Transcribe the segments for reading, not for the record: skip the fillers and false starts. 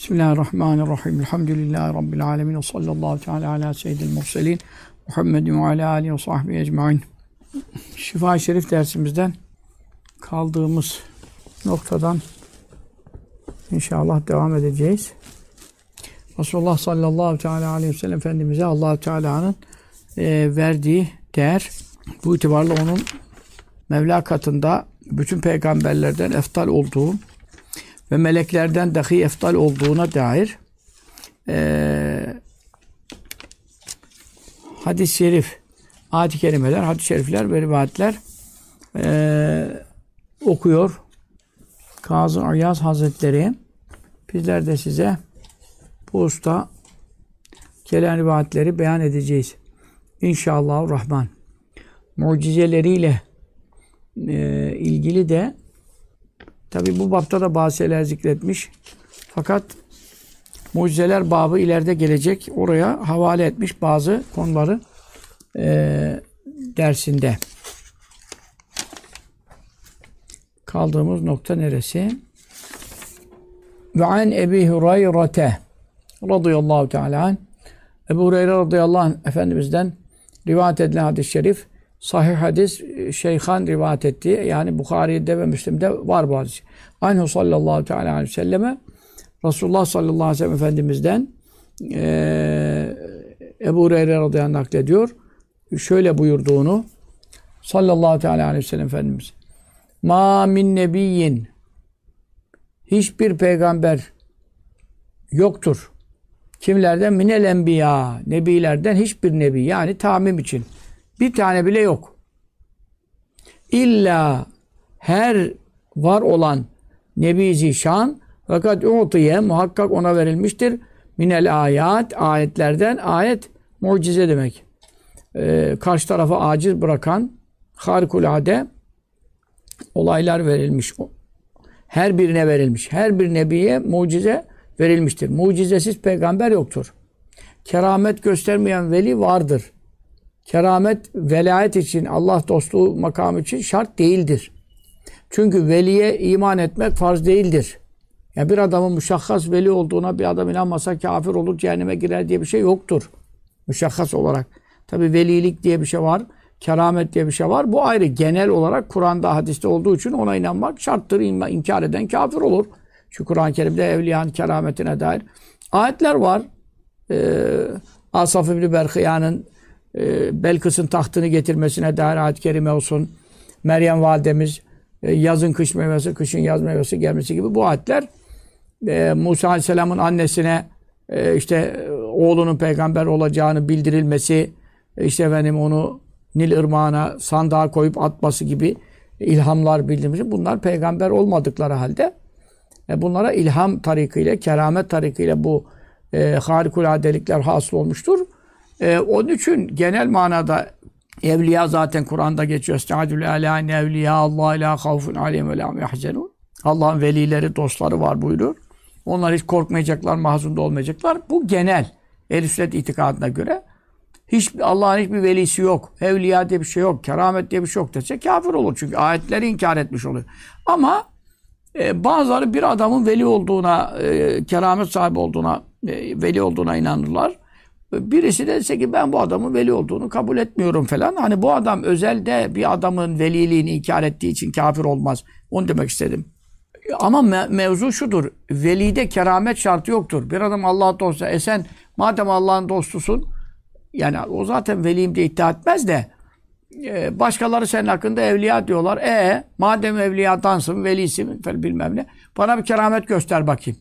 Bismillahirrahmanirrahim. Elhamdülillahi Rabbil alemin. Ve sallallahu teala ala seyyidil murselin. Muhammedin ve ala alihi ve sahbihi ecmain. Şifa-i Şerif dersimizden kaldığımız noktadan inşallah devam edeceğiz. Resulullah sallallahu teala aleyhi ve sellem Efendimiz'e Allah-u Teala'nın verdiği değer, bu itibarla onun Mevla katında bütün peygamberlerden eftal olduğu ve meleklerden dahi eftal olduğuna dair hadis-i şerif, ayet-i kerimeler, hadis-i şerifler ve rivayetler okuyor Kazım İyaz Hazretleri. Bizler de size bu usta gelen rivayetleri beyan edeceğiz. İnşallahurrahman. Mucizeleriyle ilgili de tabi bu bapta da bazı şeyler zikretmiş. Fakat mucizeler babı ileride gelecek. Oraya havale etmiş bazı konuları dersinde. Kaldığımız nokta neresi? Ve an Ebi Hureyre radıyallahu teala anh, Ebu Hureyre radıyallahu anh Efendimiz'den rivayet edilen hadis-i şerif, sahih hadis, şeyhan rivayet etti. Yani Bukhari'de ve Müslim'de var bu hadis. Anhu sallallahu teala aleyhi ve selleme, Resulullah sallallahu aleyhi ve sellem Efendimiz'den Ebu Hureyre radıyallahu anh naklediyor. Şöyle buyurduğunu sallallahu teala aleyhi ve sellem Efendimiz. Ma min nebiyyin, hiçbir peygamber yoktur. Kimlerden? Minel enbiya. Nebilerden hiçbir nebi. Yani tamim için. Bir tane bile yok. İlla her var olan Nebi Zişan fakat utiye muhakkak ona verilmiştir. Minel ayat. Ayetlerden. Ayet mucize demek. Karşı tarafa aciz bırakan harikulade olaylar verilmiş. Her birine verilmiş. Her bir nebiye mucize verilmiştir. Mucizesiz peygamber yoktur. Keramet göstermeyen veli vardır. Keramet velayet için, Allah dostluğu makamı için şart değildir. Çünkü veliye iman etmek farz değildir. Yani bir adamın müşahhas veli olduğuna bir adam inanmasa kafir olur, cehenneme girer diye bir şey yoktur. Müşahhas olarak. Tabi velilik diye bir şey var. Keramet diye bir şey var. Bu ayrı. Genel olarak Kur'an'da, hadiste olduğu için ona inanmak şarttır. İnkar eden kafir olur. Çünkü Kur'an-ı Kerim'de evliyanın kerametine dair ayetler var. Asaf İbni Berkıya'nın Belkıs'ın tahtını getirmesine dair ayet-i kerime olsun. Meryem validemiz yazın kış meyvesi, kışın yaz meyvesi gelmesi gibi bu ayetler. Musa Aleyhisselam'ın annesine işte oğlunun peygamber olacağını bildirilmesi, işte efendim onu Nil ırmağına sandığa koyup atması gibi ilhamlar bildirilmesi. Bunlar peygamber olmadıkları halde bunlara ilham tarikiyle, keramet tarikiyle bu harikuladelikler hasıl olmuştur. Onun için genel manada evliya zaten Kur'an'da geçiyor. Estağfirullah alâ evliya Allah ilâ havfun aleyhim ve lâ yahzenûn. Allah'ın velileri, dostları var buyuruyor. Onlar hiç korkmayacaklar, mahzun da olmayacaklar. Bu genel ehl-i sünnet itikadına göre Allah'ın hiçbir velisi yok. Evliya diye bir şey yok. Keramet diye bir şey yok dese kafir olur. Çünkü ayetleri inkar etmiş oluyor. Ama bazıları bir adamın veli olduğuna, keramet sahibi olduğuna, veli olduğuna inanırlar. Birisi de dese ki ben bu adamın veli olduğunu kabul etmiyorum falan. Hani bu adam özelde bir adamın veliliğini inkar ettiği için kafir olmaz. Onu demek istedim. Ama mevzu şudur. Velide keramet şartı yoktur. Bir adam Allah'ın dostu. Sen madem Allah'ın dostusun, yani o zaten veliyim diye iddia etmez de başkaları senin hakkında evliya diyorlar. Madem evliyadansın, velisin falan bilmem ne. Bana bir keramet göster bakayım.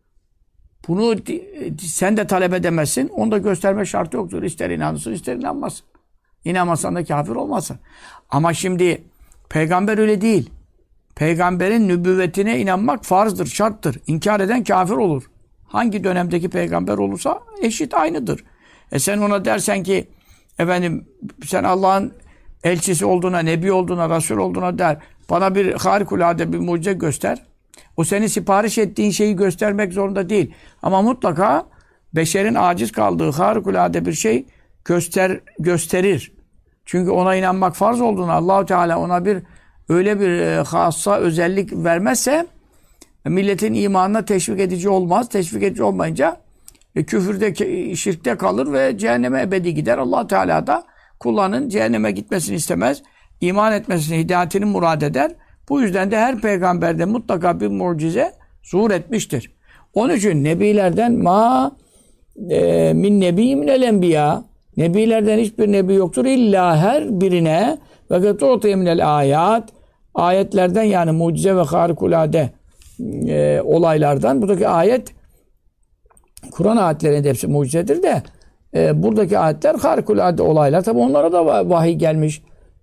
Bunu sen de talep edemezsin. Onu da gösterme şartı yoktur. İster inanırsın, ister inanmazsın. İnanmazsan da kafir olmazsın. Ama şimdi peygamber öyle değil. Peygamberin nübüvvetine inanmak farzdır, şarttır. İnkar eden kafir olur. Hangi dönemdeki peygamber olursa eşit aynıdır. Sen ona dersen ki efendim sen Allah'ın elçisi olduğuna, nebi olduğuna, resul olduğuna der. Bana bir harikulade bir mucize göster. O senin sipariş ettiğin şeyi göstermek zorunda değil. Ama mutlaka beşerin aciz kaldığı harikulade bir şey gösterir. Çünkü ona inanmak farz olduğuna, Allah-u Teala ona öyle bir hassa özellik vermezse Milletin imanına teşvik edici olmaz. Teşvik edici olmayınca küfürde, şirkte kalır ve cehenneme ebedi gider. Allah Teala da kullarının cehenneme gitmesini istemez. İman etmesini, hidayetini murad eder. Bu yüzden de her peygamberde mutlaka bir mucize zuhur etmiştir. Onun için nebilerden min nebi minel enbiya, nebilerden hiçbir nebi yoktur. İlla her birine ve gâtu'tiye minel ayat, ayetlerden yani mucize ve harikulade olaylardan. Buradaki ayet, Kur'an ayetlerinde hepsi mucizedir de buradaki ayetler harikulade olaylar. Tabi onlara da vahiy gelmiş.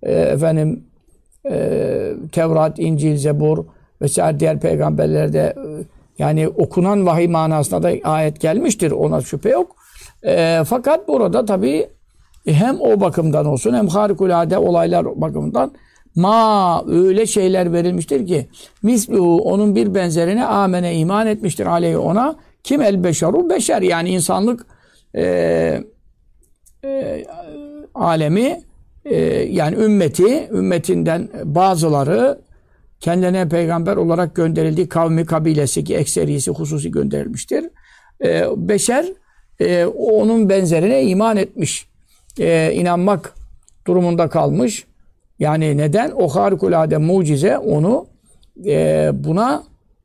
Tevrat, İncil, Zebur vesaire diğer peygamberlerde yani okunan vahiy manasında da ayet gelmiştir. Ona şüphe yok. Fakat burada tabi hem o bakımdan olsun hem harikulade olaylar bakımından öyle şeyler verilmiştir ki misluhu onun bir benzerine amene iman etmiştir aleyhi ona kim el beşeru beşer yani insanlık alemi yani ümmetinden bazıları kendilerine peygamber olarak gönderildiği kavmi, kabilesi ki ekserisi hususi gönderilmiştir. Beşer onun benzerine iman etmiş. İnanmak durumunda kalmış. Yani neden? O harikulade mucize onu buna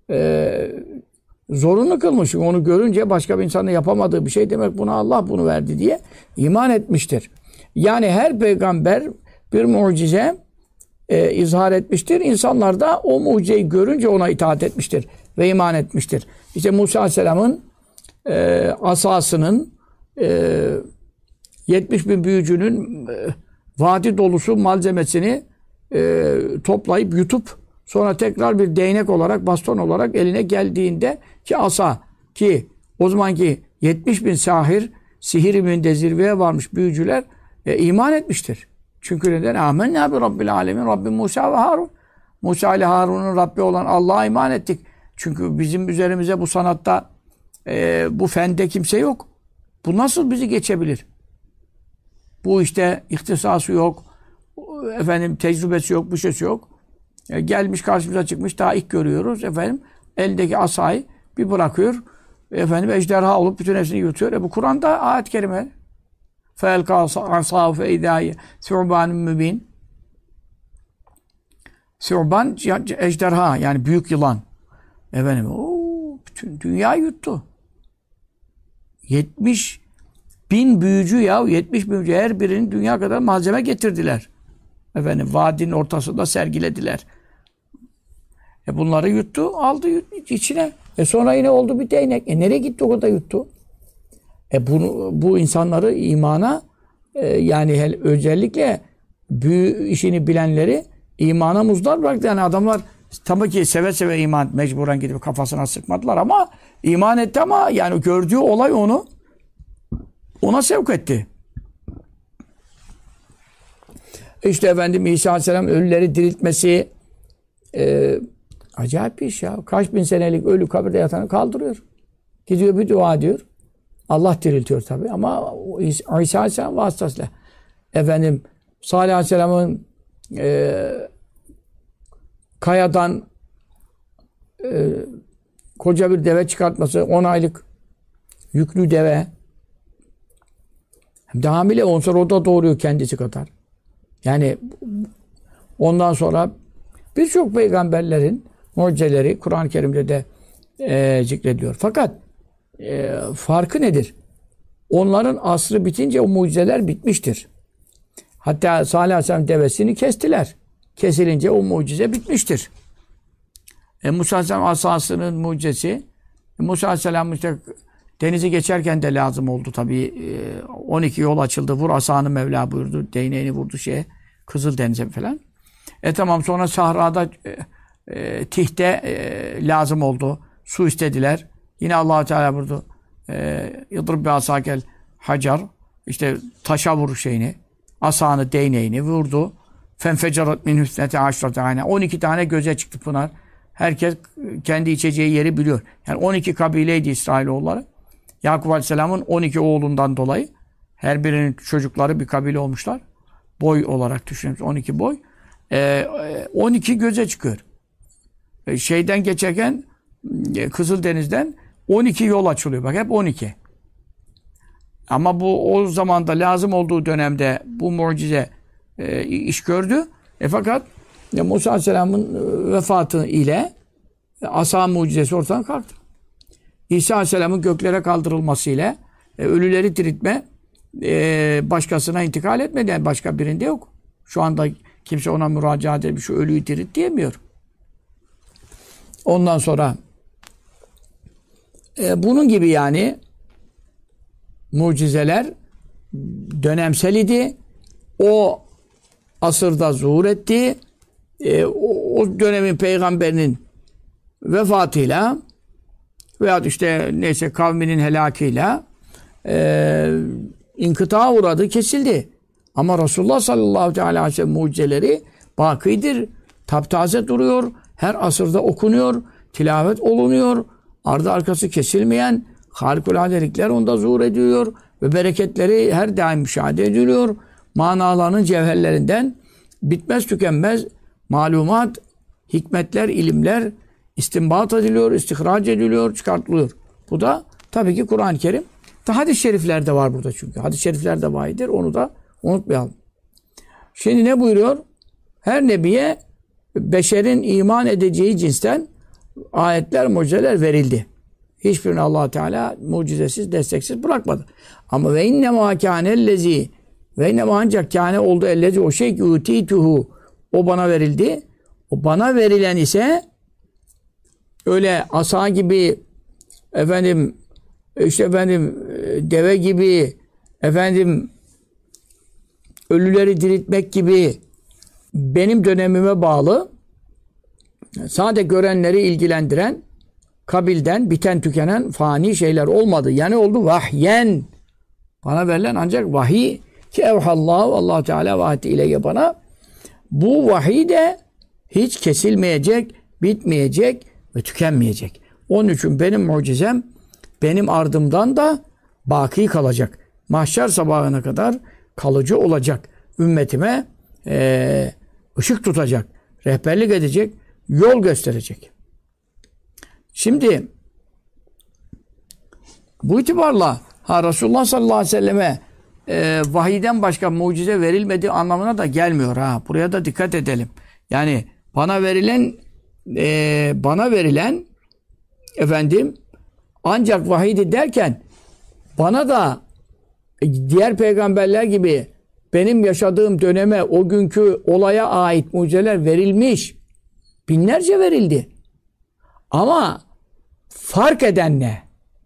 zorunlu kılmış. Onu görünce başka bir insanın yapamadığı bir şey demek buna Allah bunu verdi diye iman etmiştir. Yani her peygamber bir mucize izhar etmiştir. İnsanlar da o mucizeyi görünce ona itaat etmiştir ve iman etmiştir. İşte Musa Aleyhisselam'ın asasının 70 bin büyücünün vadi dolusu malzemesini toplayıp yutup sonra tekrar bir değnek olarak, baston olarak eline geldiğinde ki asa ki o zamanki 70 bin sihir ilminde zirveye varmış büyücüler iman etmiştir. Çünkü neden? Âmennâ bi Rabbil âlemin Rabbi Musa ve Harun. Musa ile Harun'un Rabbi olan Allah'a iman ettik. Çünkü bizim üzerimize bu sanatta bu fende kimse yok. Bu nasıl bizi geçebilir? Bu işte ihtisası yok. Tecrübesi yok, bir şeysi yok. Gelmiş karşımıza çıkmış. Daha ilk görüyoruz. Eldeki asayı bir bırakıyor. Ejderha olup bütün hepsini yutuyor. Bu Kur'an'da ayet-i kerime. فَاَلْقَى عَصَاهُ فَاِذَا ثُعْبَانٌ مُب۪ينٌ Thu'ban ejderha yani büyük yılan. Bütün dünya yuttu. 70 bin büyücü 70 büyücü her birinin dünya kadar malzeme getirdiler. Vadinin ortasında sergilediler. Bunları yuttu, aldı içine. Sonra yine oldu bir değnek. Nereye gitti o kadar yuttu? Bu insanları imana yani özellikle büyü işini bilenleri imana muzdar bıraktı. Yani adamlar tabii ki seve seve iman mecburen gidip kafasına sıkmadılar ama iman etti ama yani gördüğü olay onu ona sevk etti. İşte İsa Aleyhisselam ölüleri diriltmesi acayip bir iş ya. Kaç bin senelik ölü kabirde yatanı kaldırıyor. Gidiyor bir dua ediyor. Allah diriltiyor tabi ama İsa Aleyhisselam vasıtasıyla. Salih Aleyhisselam'ın kayadan koca bir deve çıkartması, 10 aylık yüklü deve. Hem de hamile ondan o da doğuruyor kendisi kadar. Yani ondan sonra birçok peygamberlerin mucizeleri Kur'an-ı Kerim'de de zikrediliyor. Fakat farkı nedir? Onların asrı bitince o mucizeler bitmiştir. Hatta Salih Aleyhisselam devesini kestiler. Kesilince o mucize bitmiştir. Musa Aleyhisselam asasının mucizesi Musa Aleyhisselam işte denizi geçerken de lazım oldu tabii. 12 yol açıldı. Vur asanı Mevla buyurdu. Değneğini vurdu Kızıldeniz'e falan. Tamam sonra sahrada Tih'te lazım oldu. Su istediler. Yine Allah Teala buyurdu. Yadrib bi asakel hacar. İşte taşa vur asanı, değneğini vurdu. Fenfecerat min hüsneti aşrate ayne. 12 tane göze çıktı pınar. Herkes kendi içeceği yeri biliyor. Yani 12 kabileydi İsrailoğulları. Yakup Aleyhisselam'ın 12 oğlundan dolayı her birinin çocukları bir kabile olmuşlar. Boy olarak düşünüyoruz. 12 boy. 12 göze çıkıyor. Şeyden geçerken Kızıldeniz'den 12 yol açılıyor. Bak hep 12. Ama bu o zamanda lazım olduğu dönemde bu mucize iş gördü. Fakat Musa Aleyhisselam'ın vefatı ile asa mucizesi ortadan kalktı. İsa Aleyhisselam'ın göklere kaldırılması ile ölüleri diriltme başkasına intikal etmedi. Yani başka birinde yok. Şu anda kimse ona müracaat edip şu ölüyü dirilt diyemiyor. Ondan sonra bunun gibi yani mucizeler dönemsel idi. O asırda zuhur etti. O dönemin peygamberinin vefatıyla veya işte neyse kavminin helakıyla inkıtağa uğradı, kesildi. Ama Resulullah sallallahu aleyhi ve sellem mucizeleri bakidir. Taptaze duruyor. Her asırda okunuyor. Tilavet olunuyor. Ardı arkası kesilmeyen harikuladelikler onda zuhur ediyor. Ve bereketleri her daim müşahede ediliyor. Manalarının cevherlerinden bitmez tükenmez malumat, hikmetler, ilimler istinbat ediliyor, istihraç ediliyor, çıkartılıyor. Bu da tabii ki Kur'an-ı Kerim. Hadis-i şeriflerde var burada çünkü. Hadis-i şeriflerde vahidir. Onu da unutmayalım. Şimdi ne buyuruyor? Her nebiye beşerin iman edeceği cinsten ayetler, mucizeler verildi. Hiçbirini Allah Teala mucizesiz, desteksiz bırakmadı. Ama ve innemâ kânellezî ve innemâ ancak kâne oldu ellezî o şey ki utîtuhu o bana verildi. O bana verilen ise öyle asa gibi efendim deve gibi efendim ölüleri diriltmek gibi benim dönemime bağlı sadece görenleri ilgilendiren kabilden biten tükenen fani şeyler olmadı. Yani oldu vahyen. Bana verilen ancak vahiy ki evhallahu Allah Teala vahyetti ileyye bana. Bu vahiy de hiç kesilmeyecek, bitmeyecek ve tükenmeyecek. Onun için benim mucizem benim ardımdan da baki kalacak. Mahşer sabahına kadar kalıcı olacak. Ümmetime ışık tutacak, rehberlik edecek, yol gösterecek. Şimdi bu itibarla Resulullah sallallahu aleyhi ve selleme vahiyden başka mucize verilmediği anlamına da gelmiyor. Buraya da dikkat edelim. Yani bana verilen efendim ancak vahiydi derken bana da diğer peygamberler gibi benim yaşadığım döneme, o günkü olaya ait mucizeler verilmiş. Binlerce verildi. Ama fark eden ne?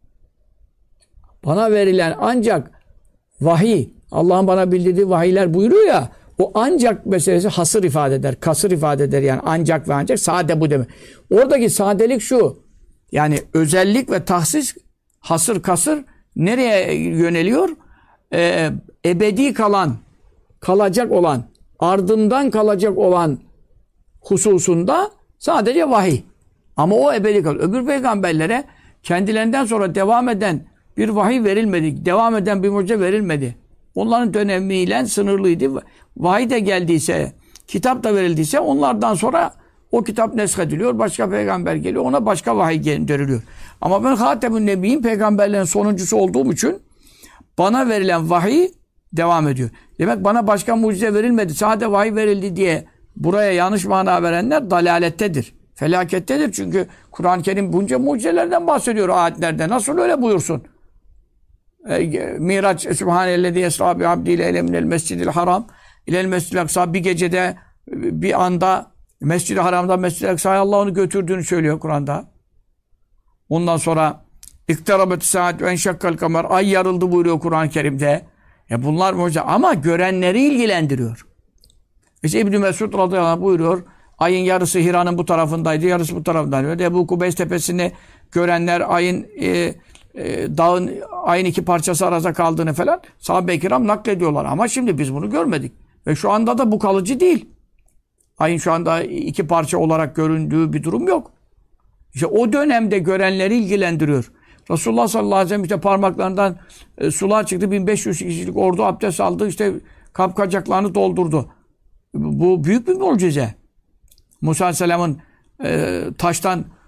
Bana verilen ancak vahiy, Allah'ın bana bildirdiği vahiyler buyuruyor ya, o ancak meselesi hasır ifade eder, kasır ifade eder yani ancak ve ancak sade bu demek. Oradaki sadelik şu, yani özellik ve tahsis, hasır kasır nereye yöneliyor? Ebedi kalan, kalacak olan, ardından kalacak olan hususunda sadece vahiy. Ama o ebedi kalıyor. Öbür peygamberlere kendilerinden sonra devam eden bir vahiy verilmedi. Devam eden bir mucize verilmedi. Onların dönemiyle sınırlıydı. Vahiy de geldiyse, kitap da verildiyse onlardan sonra o kitap neshediliyor. Başka peygamber geliyor. Ona başka vahiy gönderiliyor. Ama ben Hatemün Nebiyyîn peygamberlerin sonuncusu olduğum için bana verilen vahiy devam ediyor. Demek bana başka mucize verilmedi. Sadece vahiy verildi diye buraya yanlış mana verenler dalalettedir. Felakettedir. Çünkü Kur'an-ı Kerim bunca mucizelerden bahsediyor ayetlerde. Nasıl öyle buyursun? Miraç, Sübhanellezî esrâ bi abdiyle ile minel mescidil haram ilel mescidil aksa, bir gecede bir anda Mescid-i Haram'da Mescid-i Aksa'ya Allah onu götürdüğünü söylüyor Kur'an'da. Ondan sonra İktarabet saat ve enşakkal kamer, ay yarıldı buyuruyor Kur'an-ı Kerim'de. Bunlar mucize ama görenleri ilgilendiriyor. İşte İbn-i Mesud radıyallahu anh buyuruyor. Ayın yarısı Hira'nın bu tarafındaydı, yarısı bu tarafındaydı. Ebu Kubeys tepesini görenler ayın dağın ayın iki parçası arasında kaldığını falan sahabe-i kiram naklediyorlar. Ama şimdi biz bunu görmedik. Ve şu anda da bu kalıcı değil. Ayın şu anda iki parça olarak göründüğü bir durum yok. İşte o dönemde görenleri ilgilendiriyor. Resulullah sallallahu aleyhi ve sellem işte parmaklarından sular çıktı. 1500 kişilik ordu abdest aldı. İşte kapkacaklarını doldurdu. Bu büyük bir mucize. Musa aleyhisselamın taştan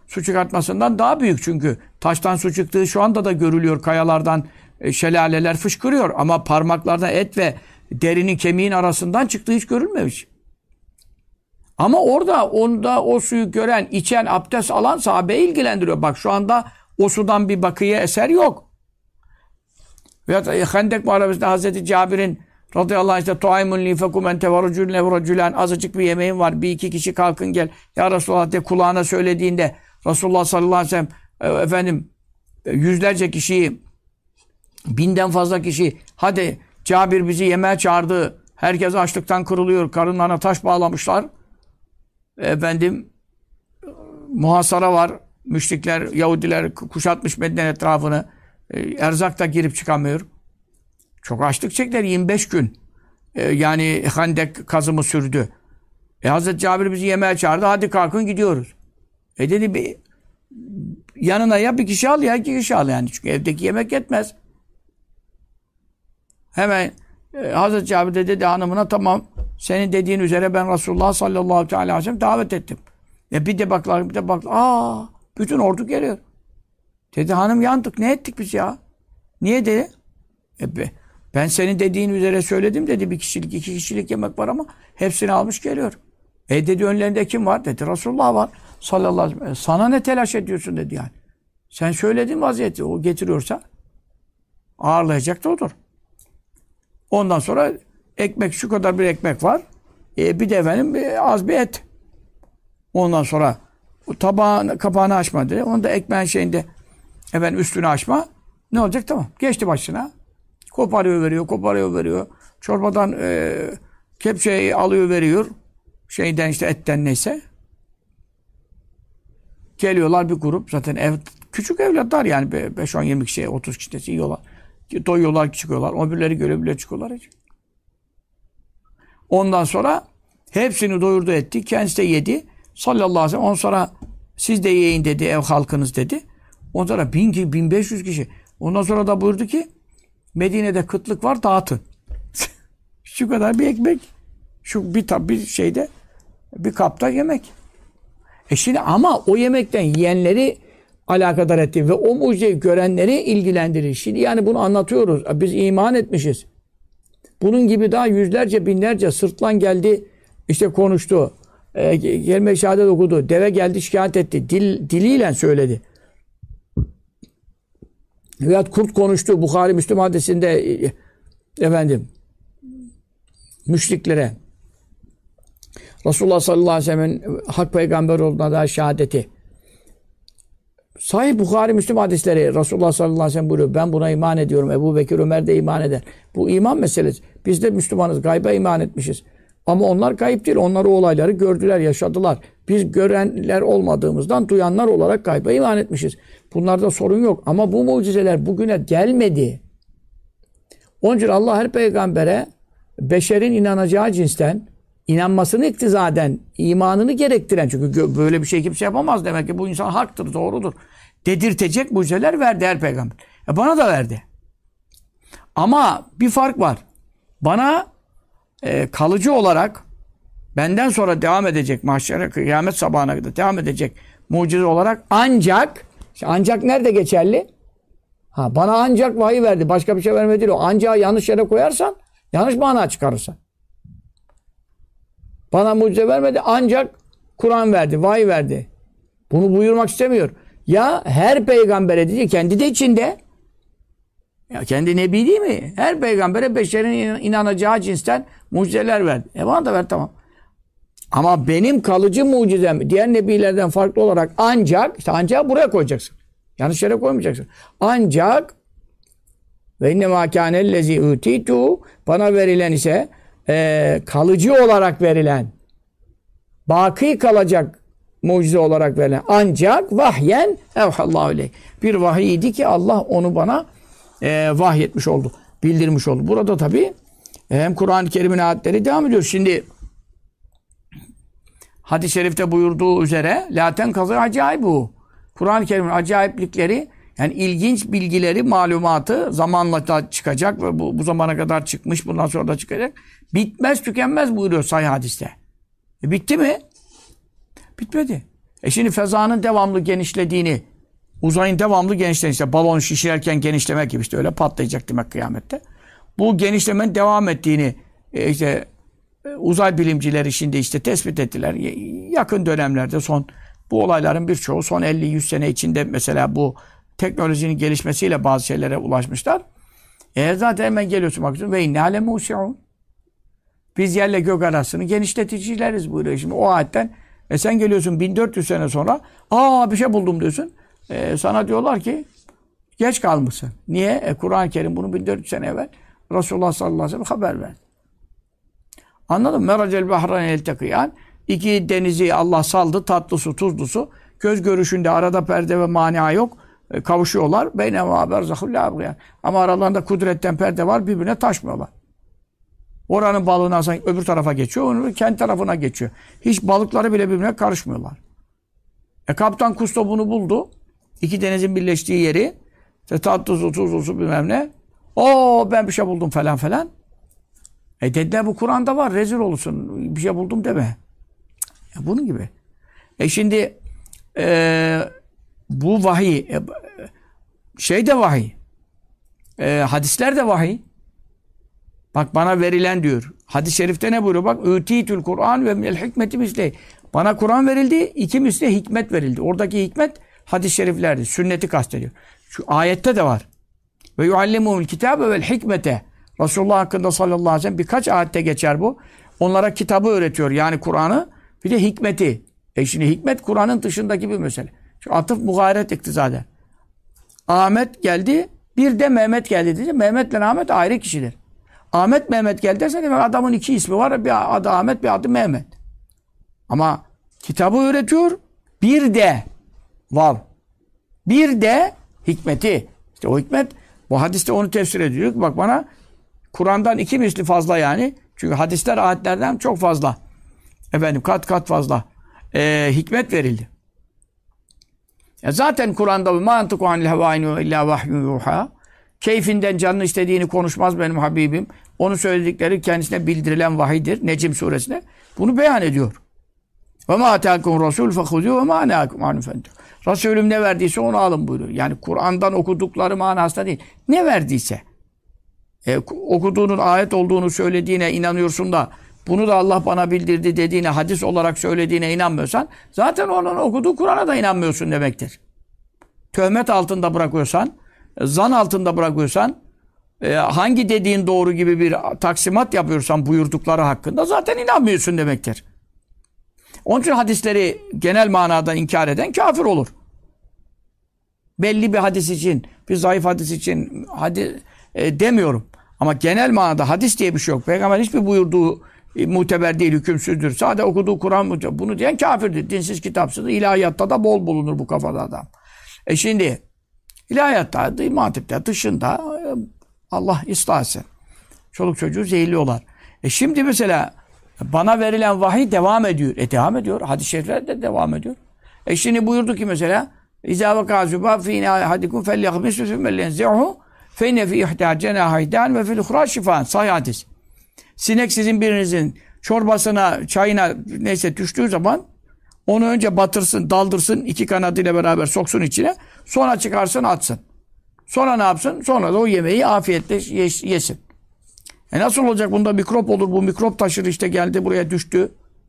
su çıkartmasından daha büyük çünkü. Taştan su çıktığı şu anda da görülüyor. Kayalardan şelaleler fışkırıyor. Ama parmaklardan et ve derinin kemiğin arasından çıktığı hiç görülmemiş. Ama onda o suyu gören, içen, abdest alan sahabeyi ilgilendiriyor. Bak şu anda o sudan bir bakıya eser yok. Veya Hendek Muharebesi'nde Hazreti Cabir'in radıyallahu anh işte tuaymun li fekum ente ve racülen azıcık bir yemeğim var. Bir iki kişi kalkın gel. Ya Resulullah de kulağına söylediğinde Resulullah sallallahu aleyhi ve sellem efendim yüzlerce kişiyi, binden fazla kişi hadi Cabir bizi yemeğe çağırdı. Herkes açlıktan kırılıyor. Karınlarına taş bağlamışlar. Efendim muhasara var. Müşrikler, Yahudiler kuşatmış Medine etrafını. Erzak da girip çıkamıyor. Çok açlık çektiler 25 gün. Yani Hendek kazımı sürdü. Hazreti Cabir bizi yemeğe çağırdı. Hadi kalkın gidiyoruz. Dedi yanına ya bir kişi al ya iki kişi al yani. Çünkü evdeki yemek yetmez. Hemen Hazreti Cabir de dedi hanımına tamam senin dediğin üzere ben Resulullah sallallahu aleyhi ve sellem davet ettim. Bir de baklar. Bütün ordu geliyor. Dedi hanım yandık ne ettik biz ya? Niye dedi? Ben senin dediğin üzere söyledim dedi. Bir kişilik, iki kişilik yemek var ama hepsini almış geliyor. Dedi önlerinde kim var? Dedi Resulullah var. Sallallahu aleyhi ve sellem. Sana ne telaş ediyorsun dedi yani. Sen söyledin vaziyeti. O getiriyorsa ağırlayacak da odur. Ondan sonra ekmek şu kadar bir ekmek var. Bir de efendim az bir et. Ondan sonra tabağın kapağını açma dedi. Onu da ekmeğin şeyinde efendim üstünü açma. Ne olacak? Tamam. Geçti başına. Koparıyor veriyor. Çorbadan kepçeyi alıyor veriyor. Şeyden işte etten neyse. Geliyorlar bir grup. Zaten küçük evlatlar yani 5-10-20 kişi 30 kişi yiyorlar. Doyuyorlar çıkıyorlar. Öbürleri görüyor öbürleri çıkıyorlar. Ondan sonra hepsini doyurdu etti. Kendisi de yedi. Sallallahu aleyhi ve sellem. Ondan sonra siz de yiyin dedi ev halkınız dedi. Ondan sonra 1500 kişi. Ondan sonra da buyurdu ki Medine'de kıtlık var dağıtın. Şu kadar bir ekmek. Şu bir şeyde bir kapta yemek. Şimdi ama o yemekten yiyenleri alakadar etti ve o mucizeyi görenleri ilgilendirir. Şimdi yani bunu anlatıyoruz. Biz iman etmişiz. Bunun gibi daha yüzlerce binlerce sırtlan geldi işte konuştu. Kelime-i şehadet okudu. Deve geldi şikayet etti. Diliyle söyledi. Veyahut kurt konuştu. Bukhari Müslüm hadisinde efendim müşriklere Resulullah sallallahu aleyhi ve sellem'in hak peygamber olduğuna dair şehadeti. Sahih Bukhari Müslüm hadisleri Resulullah sallallahu aleyhi ve sellem buyuruyor. Ben buna iman ediyorum. Ebu Bekir Ömer de iman eder. Bu iman meselesi. Biz de Müslümanız. Gayba iman etmişiz. Ama onlar gayb değil. Onlar o olayları gördüler, yaşadılar. Biz görenler olmadığımızdan duyanlar olarak gayba iman etmişiz. Bunlarda sorun yok. Ama bu mucizeler bugüne gelmedi. Onun için Allah her peygambere beşerin inanacağı cinsten inanmasını iktizaden, imanını gerektiren çünkü böyle bir şey kimse yapamaz demek ki bu insan haktır, doğrudur. Dedirtecek mucizeler verdi her peygamber. Bana da verdi. Ama bir fark var. Bana kalıcı olarak benden sonra devam edecek mahşere, kıyamet sabahına kadar devam edecek mucize olarak ancak nerede geçerli? Bana ancak vahiy verdi. Başka bir şey vermedi. O ancağı yanlış yere koyarsan yanlış mana çıkarırsan. Bana mucize vermedi. Ancak Kur'an verdi. Vahiy verdi. Bunu buyurmak istemiyor. Ya her peygambere dedi. Kendi de içinde. Ya kendi nebi değil mi? Her peygambere beşerin inanacağı cinsten mucizeler verdi. Bana da ver tamam. Ama benim kalıcı mucizem diğer nebilerden farklı olarak ancak buraya koyacaksın. Yanlış yere koymayacaksın. Ancak ve innemâ kânellezî utitu bana verilen ise kalıcı olarak verilen baki kalacak mucize olarak verilen ancak vahyen evhallâhu aleyh. Bir vahiydi ki Allah onu bana vahyetmiş oldu. Bildirmiş oldu. Burada tabi hem Kur'an-ı Kerim'in ayetleri devam ediyor. Şimdi hadis-i şerifte buyurduğu üzere la tenkazı acaybu. Kur'an-ı Kerim'in acayiplikleri yani ilginç bilgileri, malumatı zamanla da çıkacak ve bu zamana kadar çıkmış, bundan sonra da çıkacak. Bitmez, tükenmez buyuruyor sahih hadiste. Bitti mi? Bitmedi. Şimdi fezanın devamlı genişlediğini, uzayın devamlı genişlediğini, işte balon şişirerken genişlemek gibi, işte öyle patlayacak demek kıyamette. Bu genişlemenin devam ettiğini işte uzay bilimcileri şimdi işte tespit ettiler. Yakın dönemlerde bu olayların birçoğu son 50-100 sene içinde mesela bu teknolojinin gelişmesiyle bazı şeylere ulaşmışlar. Zaten hemen geliyorsun bakıyorsun ve inne aleme usi'un. Biz yerle gök arasını genişleticileriz buyuruyor. Şimdi o ayetten sen geliyorsun 1400 sene sonra bir şey buldum diyorsun. Sana diyorlar ki geç kalmışsın. Niye? Kur'an-ı Kerim bunu 1400 sene evvel Resulullah sallallahu aleyhi ve sellem haber verdi. Anladın mı? Meracel bahrayn eltekiyan. İki denizi Allah saldı. Tatlı su, tuzlu su. Göz görüşünde arada perde ve mania yok. Kavuşuyorlar. Beynema berzahul la abgiyan. Ama aralarında kudretten perde var. Birbirine taşmıyorlar. Oranın balığını alsan öbür tarafa geçiyor. Onun kendi tarafına geçiyor. Hiç balıkları bile birbirine karışmıyorlar. Kaptan Kusto bunu buldu. İki denizin birleştiği yeri. İşte tatlı su, tuzlu su bilmem ne. Ben bir şey buldum falan falan. Dediler bu Kur'an'da var. Rezil olursun. Bir şey buldum deme. Bunun gibi. Şimdi bu vahiy şey de vahiy. Hadisler de vahiy. Bak bana verilen diyor. Hadis-i şerifte ne buyuruyor? Bak ütitül Kur'an ve minel hikmeti misli. Bana Kur'an verildi, iki misli hikmet verildi. Oradaki hikmet hadis-i şeriflerdi. Sünneti kastediyor. Şu ayette de var. Ve yuallimuhul kitabe vel hikmete. Resulullah hakkında sallallahu aleyhi ve sellem birkaç ayette geçer bu. Onlara kitabı öğretiyor. Yani Kur'an'ı bir de hikmeti. Şimdi hikmet Kur'an'ın dışındaki bir mesele. Şu atıf mugayret iktiza eder. Ahmet geldi, bir de Mehmet geldi diyecek. Mehmet'le Ahmet ayrı kişidir. Ahmet Mehmet geldi dersen demek adamın iki ismi var. Bir adı Ahmet, bir adı Mehmet. Ama kitabı öğretiyor. Bir de bir de hikmeti. İşte o hikmet bu hadiste onu tefsir ediyor. Bak bana Kur'an'dan iki misli fazla yani. Çünkü hadisler ayetlerden çok fazla. Kat kat fazla. Hikmet verildi. Zaten Kur'an'da mantıku anil hevainu illa vahyun yuha. Keyfinden canını istediğini konuşmaz benim Habibim. Onun söyledikleri kendisine bildirilen vahidir. Necm suresine. Bunu beyan ediyor. Ve ma atâkum rasûl fehudû ve ma nâkum anhu fentehû. Resulüm ne verdiyse onu alın buyuruyor. Yani Kur'an'dan okudukları manasında değil. Ne verdiyse. Okuduğunun ayet olduğunu söylediğine inanıyorsun da bunu da Allah bana bildirdi dediğine, hadis olarak söylediğine inanmıyorsan zaten onun okuduğu Kur'an'a da inanmıyorsun demektir. Töhmet altında bırakıyorsan, zan altında bırakıyorsan, hangi dediğin doğru gibi bir taksimat yapıyorsan buyurdukları hakkında zaten inanmıyorsun demektir. Onun için hadisleri genel manada inkar eden kafir olur. Belli bir hadis için, bir zayıf hadis için demiyorum. Ama genel manada hadis diye bir şey yok. Peygamber hiçbir buyurduğu muteber değil, hükümsüzdür. Sadece okuduğu Kur'an bunu diyen kafirdir. Dinsiz, kitapsız. İlahiyatta da bol bulunur bu kafada adam. Şimdi ilahiyatta, mantıkta, dışında Allah ıslah etsin. Çoluk çocuğu zehirliyorlar. Şimdi mesela bana verilen vahiy devam ediyor. Devam ediyor. Hadis-i şerifler de devam ediyor. Şimdi buyurdu ki mesela İzâ vekâ zübâb fî inâ ahadikum felyahmisü sümmellenzihû fe inne fî ihtâ cenâhaydan ve fil uhrâ şifân. Sahih hadis. Sinek sizin birinizin çorbasına, çayına neyse düştüğü zaman onu önce batırsın, daldırsın, iki kanadıyla beraber soksun içine. Sonra çıkarsın, atsın. Sonra ne yapsın? Sonra da o yemeği afiyetle yesin. Nasıl olacak? Bunda mikrop olur. Bu mikrop taşır işte geldi buraya düştü.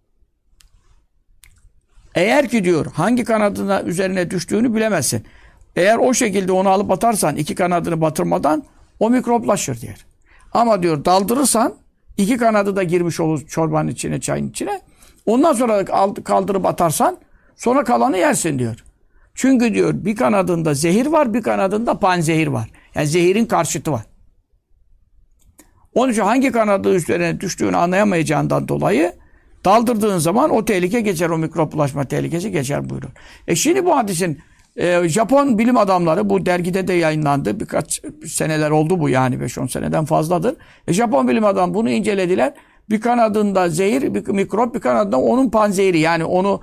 Eğer ki diyor hangi kanadına üzerine düştüğünü bilemezsin. Eğer o şekilde onu alıp atarsan iki kanadını batırmadan o mikroplaşır diyor. Ama diyor daldırırsan iki kanadı da girmiş olur çorbanın içine, çayın içine. Ondan sonra kaldırıp atarsan sonra kalanı yersin diyor. Çünkü diyor bir kanadında zehir var, bir kanadında panzehir var. Yani zehirin karşıtı var. Onun için hangi kanadı üzerine düştüğünü anlayamayacağından dolayı daldırdığın zaman o tehlike geçer, o mikroplaşma tehlikesi geçer buyuruyor. Şimdi bu hadisin Japon bilim adamları, bu dergide de yayınlandı. Birkaç seneler oldu bu yani 5-10 seneden fazladır. Japon bilim adamı bunu incelediler. Bir kanadında zehir, bir mikrop, bir kanadında onun panzehiri yani onu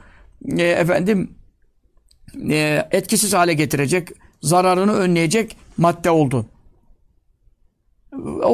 etkisiz hale getirecek, zararını önleyecek madde oldu.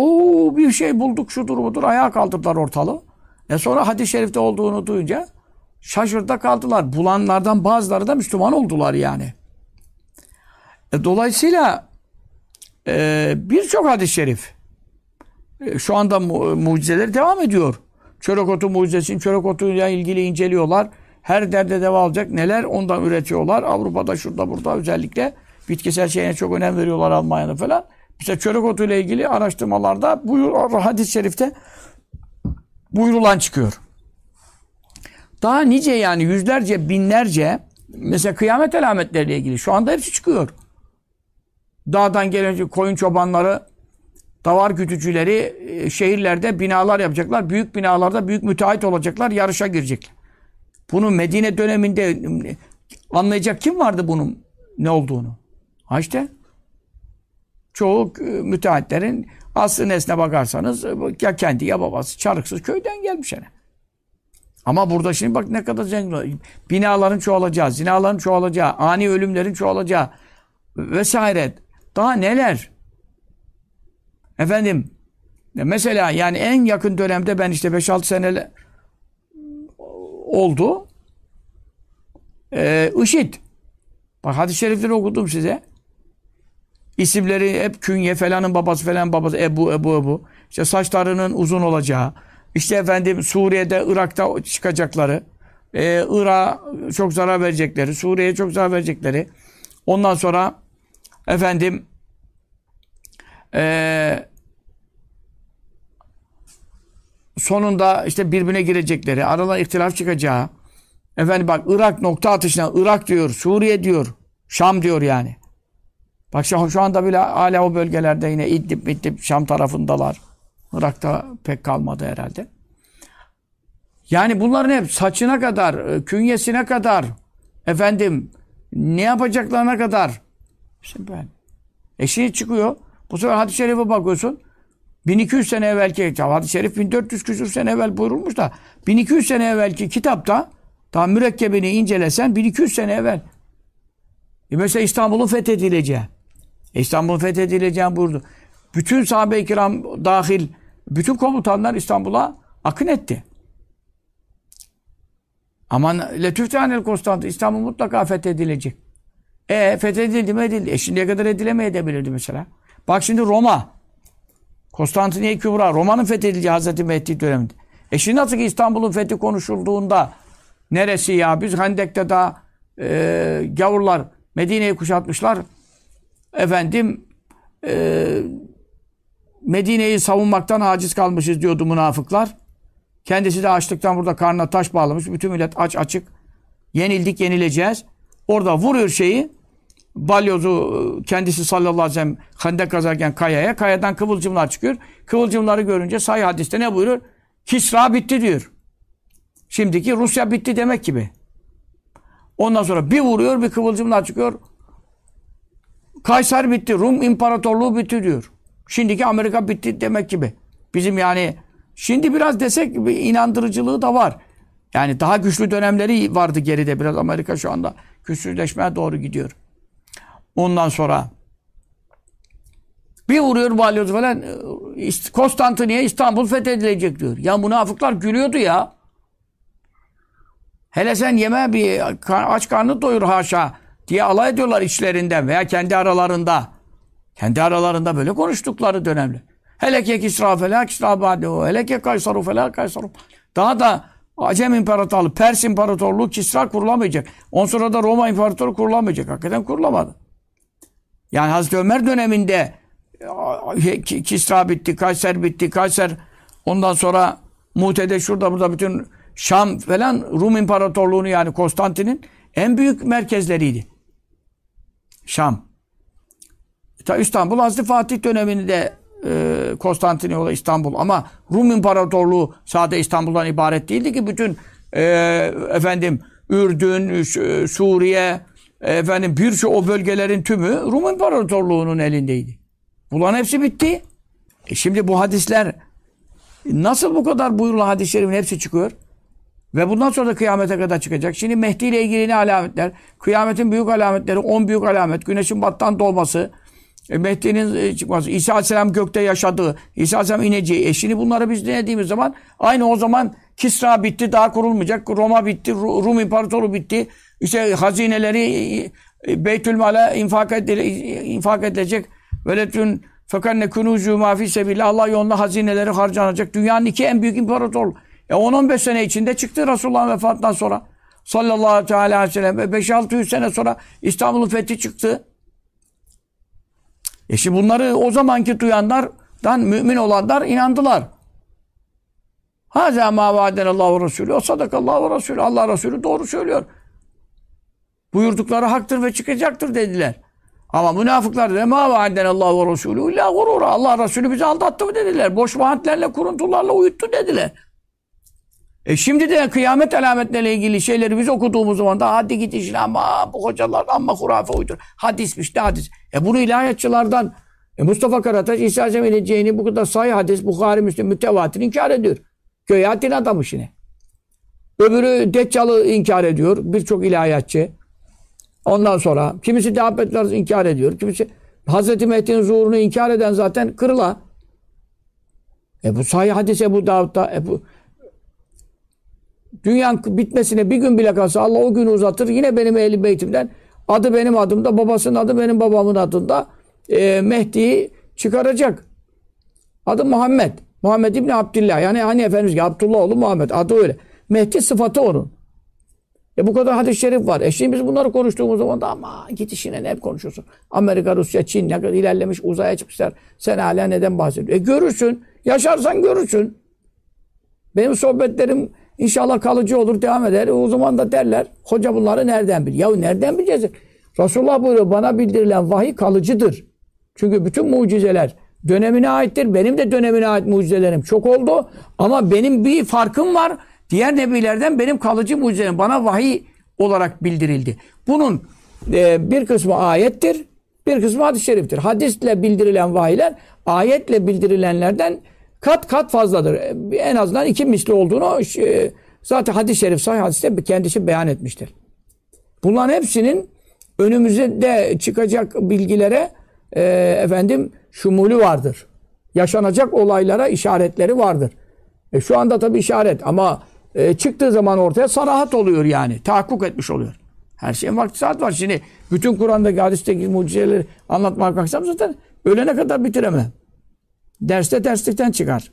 Bir şey bulduk şudur budur ayağa kaldırdılar ortalığı. Sonra hadis-i şerifte olduğunu duyunca Şaşırda kaldılar. Bulanlardan bazıları da Müslüman oldular yani. Dolayısıyla birçok hadis-i şerif şu anda mucizeler devam ediyor. Çörek otu mucizesini, çörek otuyla ilgili inceliyorlar. Her derde deva alacak neler ondan üretiyorlar. Avrupa'da şurada burada özellikle bitkisel şeyine çok önem veriyorlar, Almanya'da falan. İşte çörek otuyla ilgili araştırmalarda hadis-i şerifte buyurulan çıkıyor. Daha nice yani yüzlerce, binlerce mesela kıyamet alametleriyle ilgili şu anda hepsi çıkıyor. Dağdan gelen koyun çobanları, davar gütücüleri şehirlerde binalar yapacaklar. Büyük binalarda büyük müteahhit olacaklar, yarışa girecekler. Bunu Medine döneminde anlayacak kim vardı bunun ne olduğunu? Ha işte çoğu müteahhitlerin aslı nesne bakarsanız ya kendi ya babası çarıksız köyden gelmiş yani. Ama burada şimdi bak ne kadar zengin. Binaların çoğalacağı, zinaların çoğalacağı, ani ölümlerin çoğalacağı vesaire. Daha neler? Efendim mesela yani en yakın dönemde ben işte 5-6 sene oldu. IŞİD. Bak hadis-i şerifleri okudum size. İsimleri hep künye falanın babası falan babası Ebu. İşte saçlarının uzun olacağı. İşte efendim Suriye'de, Irak'ta çıkacakları. Irak'a çok zarar verecekleri. Suriye'ye çok zarar verecekleri. Ondan sonra efendim sonunda işte birbirine girecekleri. Aralarında ihtilaf çıkacağı. Efendim bak Irak nokta atışına Irak diyor, Suriye diyor, Şam diyor yani. Bak şu anda bile hala o bölgelerde yine İdlib, Şam tarafındalar. Irak'ta pek kalmadı herhalde. Yani bunların hep saçına kadar, künyesine kadar, efendim ne yapacaklarına kadar. İşte böyle. Şimdi çıkıyor. Bu sefer hadis-i şerife bakıyorsun. 1200 sene evvelki, hadis-i şerif 1400 küsur sene evvel buyurulmuş da 1200 sene evvelki kitapta daha mürekkebini incelesen 1200 sene evvel. Mesela İstanbul'un fethedileceği. İstanbul'un fethedileceğini buyurdu. Bütün sahabe-i kiram dahil bütün komutanlar İstanbul'a akın etti. Aman letüftehanel Konstantin İstanbul mutlaka fethedilecek. Fethedildi mi edildi. Şimdiye kadar edilemeyebilirdi mesela. Bak şimdi Roma. Konstantiniye Kübra. Roma'nın fethedileceği Hazreti Mehdi döneminde. Şimdi nasıl ki İstanbul'un fethi konuşulduğunda neresi ya? Biz Hendek'te daha gavurlar Medine'yi kuşatmışlar. Efendim Medine'yi savunmaktan aciz kalmışız diyordu münafıklar. Kendisi de açlıktan burada karnına taş bağlamış. Bütün millet aç açık. Yenildik, yenileceğiz. Orada vuruyor şeyi. Balyozu kendisi sallallahu aleyhi ve sellem hendek kazarken kayaya. Kayadan kıvılcımlar çıkıyor. Kıvılcımları görünce sahih hadiste ne buyurur? Kisra bitti diyor. Şimdiki Rusya bitti demek gibi. Ondan sonra bir vuruyor, bir kıvılcımlar çıkıyor. Kaysar bitti, Rum İmparatorluğu bitti diyor. Şimdiki Amerika bitti demek gibi. Bizim yani şimdi biraz desek bir inandırıcılığı da var. Yani daha güçlü dönemleri vardı geride. Biraz Amerika şu anda güçsüzleşmeye doğru gidiyor. Ondan sonra bir vuruyor balyozu falan. Konstantiniye İstanbul fethedilecek diyor. Ya münafıklar gülüyordu ya. Hele sen yeme bir aç karnı doyur haşa diye alay ediyorlar içlerinden veya kendi aralarında. Kendi aralarında böyle konuştukları dönemde. Hele ki Kisra felâ Kisra ba'dehu. Hele ki Kaysaru felâ Kaysaru. Daha da Acem İmparatorluğu, Pers İmparatorluğu Kisra kurulamayacak. Ondan sonra da Roma İmparatorluğu kurulamayacak. Hakikaten kurulamadı. Yani Hazreti Ömer döneminde Kisra bitti, Kayser bitti. Kayser ondan sonra Mute'de şurada burada bütün Şam falan Rum İmparatorluğu'nu yani Konstantin'in en büyük merkezleriydi. Şam. İstanbul Hazreti Fatih döneminde Konstantiniyye İstanbul ama Rum İmparatorluğu sadece İstanbul'dan ibaret değildi ki bütün efendim Ürdün, Suriye efendim birçok o bölgelerin tümü Rum İmparatorluğu'nun elindeydi. Bunların hepsi bitti. Şimdi bu hadisler nasıl bu kadar buyurulan hadis-i şerifin hepsi çıkıyor? Ve bundan sonra da kıyamete kadar çıkacak. Şimdi Mehdi ile ilgili ne alametler? Kıyametin büyük alametleri, 10 büyük alamet. Güneşin battan doğması. Mehdi'nin çıkması, İsa Aleyhisselam gökte yaşadığı, İsa Aleyhisselam ineceği. Şimdi bunları biz dinlediğimiz zaman aynı o zaman Kisra bitti, daha kurulmayacak. Roma bitti, Rum İmparatoru bitti. İşte hazineleri Beytülmal'e infak edilecek. Veletün fekanne kunûzû mâ fî sebîlillâh. Allah yolunda hazineleri harcanacak. Dünyanın iki en büyük imparatorluğu. 10-15 sene içinde çıktı Resulullah'ın vefatından sonra. Sallallahu teâlâ aleyhi ve sellem. 500-600 sene sonra İstanbul'un fethi çıktı. Şimdi bunları o zamanki duyanlardan mümin olanlar inandılar. Hâzâ mâ vâdenallâhu Resulü. O sadakallahu Resulü. Allah Resulü doğru söylüyor. Buyurdukları haktır ve çıkacaktır dediler. Ama münafıklar da mâ vâdenallâhu Resulü illâ gurûrâ. Allah Resulü bizi aldattı mı dediler. Boş vaatlerle, kuruntularla uyuttu dediler. Şimdi de kıyamet alametleriyle ilgili şeyleri biz okuduğumuz zaman da hadi git işine ama bu hocalar amma hurafe uydur. Hadismiş de hadis. Bunu ilahiyatçılardan Mustafa Karataş İsa Aleyhisselam ineceğini bu kadar sahih hadis Bukhari Müslim mütevatir inkar ediyor. Göya din adamı yine. Öbürü Deccal'ı inkar ediyor. Birçok ilahiyatçı. Ondan sonra kimisi Dabbetleri inkar ediyor. Kimisi Hazreti Mehdi'nin zuhurunu inkar eden zaten kırıla. Bu sahih hadis Ebu Davud'da dünyanın bitmesine bir gün bile kalsa Allah o günü uzatır. Yine benim ehl-i beytimden adı benim adımda, babasının adı benim babamın adında Mehdi'yi çıkaracak. Adı Muhammed. Muhammed İbni Abdillah. Yani hani Efendimiz gibi Abdullah oğlu Muhammed. Adı öyle. Mehdi sıfatı onun. Bu kadar hadis-i şerif var. Şimdi biz bunları konuştuğumuz zaman da ama git işine ne hep konuşuyorsun. Amerika, Rusya, Çin ne kadar ilerlemiş uzaya çıkmışlar. Sen hala neden bahsediyorsun? Görürsün. Yaşarsan görürsün. Benim sohbetlerim İnşallah kalıcı olur, devam eder. O zaman da derler, hoca bunları nereden bilir? Ya nereden bileceğiz? Resulullah buyuruyor, bana bildirilen vahiy kalıcıdır. Çünkü bütün mucizeler dönemine aittir. Benim de dönemine ait mucizelerim çok oldu. Ama benim bir farkım var. Diğer nebilerden benim kalıcı mucizelerim bana vahiy olarak bildirildi. Bunun bir kısmı ayettir, bir kısmı hadis-i şeriftir. Hadisle bildirilen vahiyler, ayetle bildirilenlerden kat kat fazladır. En azından 2 misli olduğunu zaten hadis-i şerif, sahih hadiste kendisi beyan etmiştir. Bunların hepsinin önümüzde çıkacak bilgilere şumulü vardır. Yaşanacak olaylara işaretleri vardır. Şu anda tabii işaret ama çıktığı zaman ortaya sarahat oluyor yani. Tahakkuk etmiş oluyor. Her şeyin vakti saat var. Şimdi bütün Kur'an'daki hadisteki mucizeleri anlatmaya kalksam zaten ölene kadar bitiremem. Derste derslikten çıkar.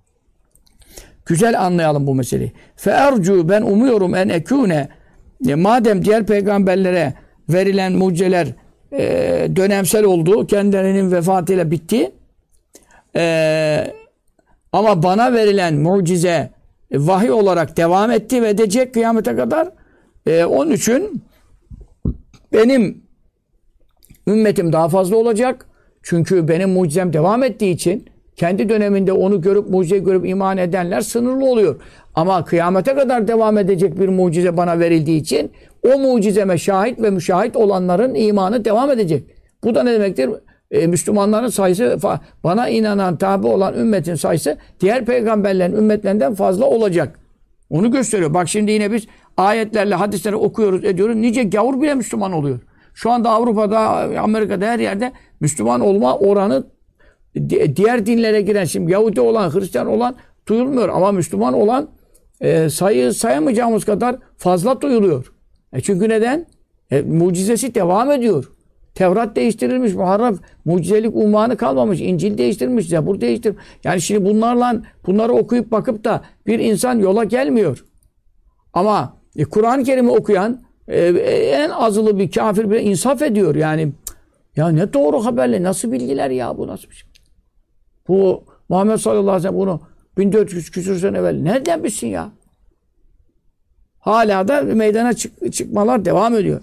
Güzel anlayalım bu meseleyi. Feercu ben umuyorum en ekune madem diğer peygamberlere verilen mucizeler dönemsel oldu, kendilerinin vefatıyla bitti. Ama bana verilen mucize vahiy olarak devam etti ve edecek kıyamete kadar. Onun için benim ümmetim daha fazla olacak. Çünkü benim mucizem devam ettiği için kendi döneminde onu görüp, mucizeyi görüp iman edenler sınırlı oluyor. Ama kıyamete kadar devam edecek bir mucize bana verildiği için o mucizeme şahit ve müşahit olanların imanı devam edecek. Bu da ne demektir? Müslümanların sayısı, bana inanan, tabi olan ümmetin sayısı diğer peygamberlerin ümmetlerinden fazla olacak. Onu gösteriyor. Bak şimdi yine biz ayetlerle, hadisleri okuyoruz, ediyoruz. Nice gavur bile Müslüman oluyor. Şu anda Avrupa'da, Amerika'da her yerde Müslüman olma oranı diğer dinlere giren, şimdi Yahudi olan, Hristiyan olan duyulmuyor. Ama Müslüman olan sayamayacağımız kadar fazla duyuluyor. Çünkü neden? Mucizesi devam ediyor. Tevrat değiştirilmiş, muharref, mucizelik unvanı kalmamış, İncil değiştirilmiş, Zebur değiştirilmiş. Yani şimdi bunları okuyup bakıp da bir insan yola gelmiyor. Ama Kur'an-ı Kerim'i okuyan en azılı bir kafir bile insaf ediyor. Yani ya ne doğru haberle, nasıl bilgiler ya bu, nasıl bir şey? Bu Muhammed sallallahu aleyhi ve sellem bunu 1400 küsur sene evvel nereden bilsin ya? Hala da meydana çıkmalar devam ediyor.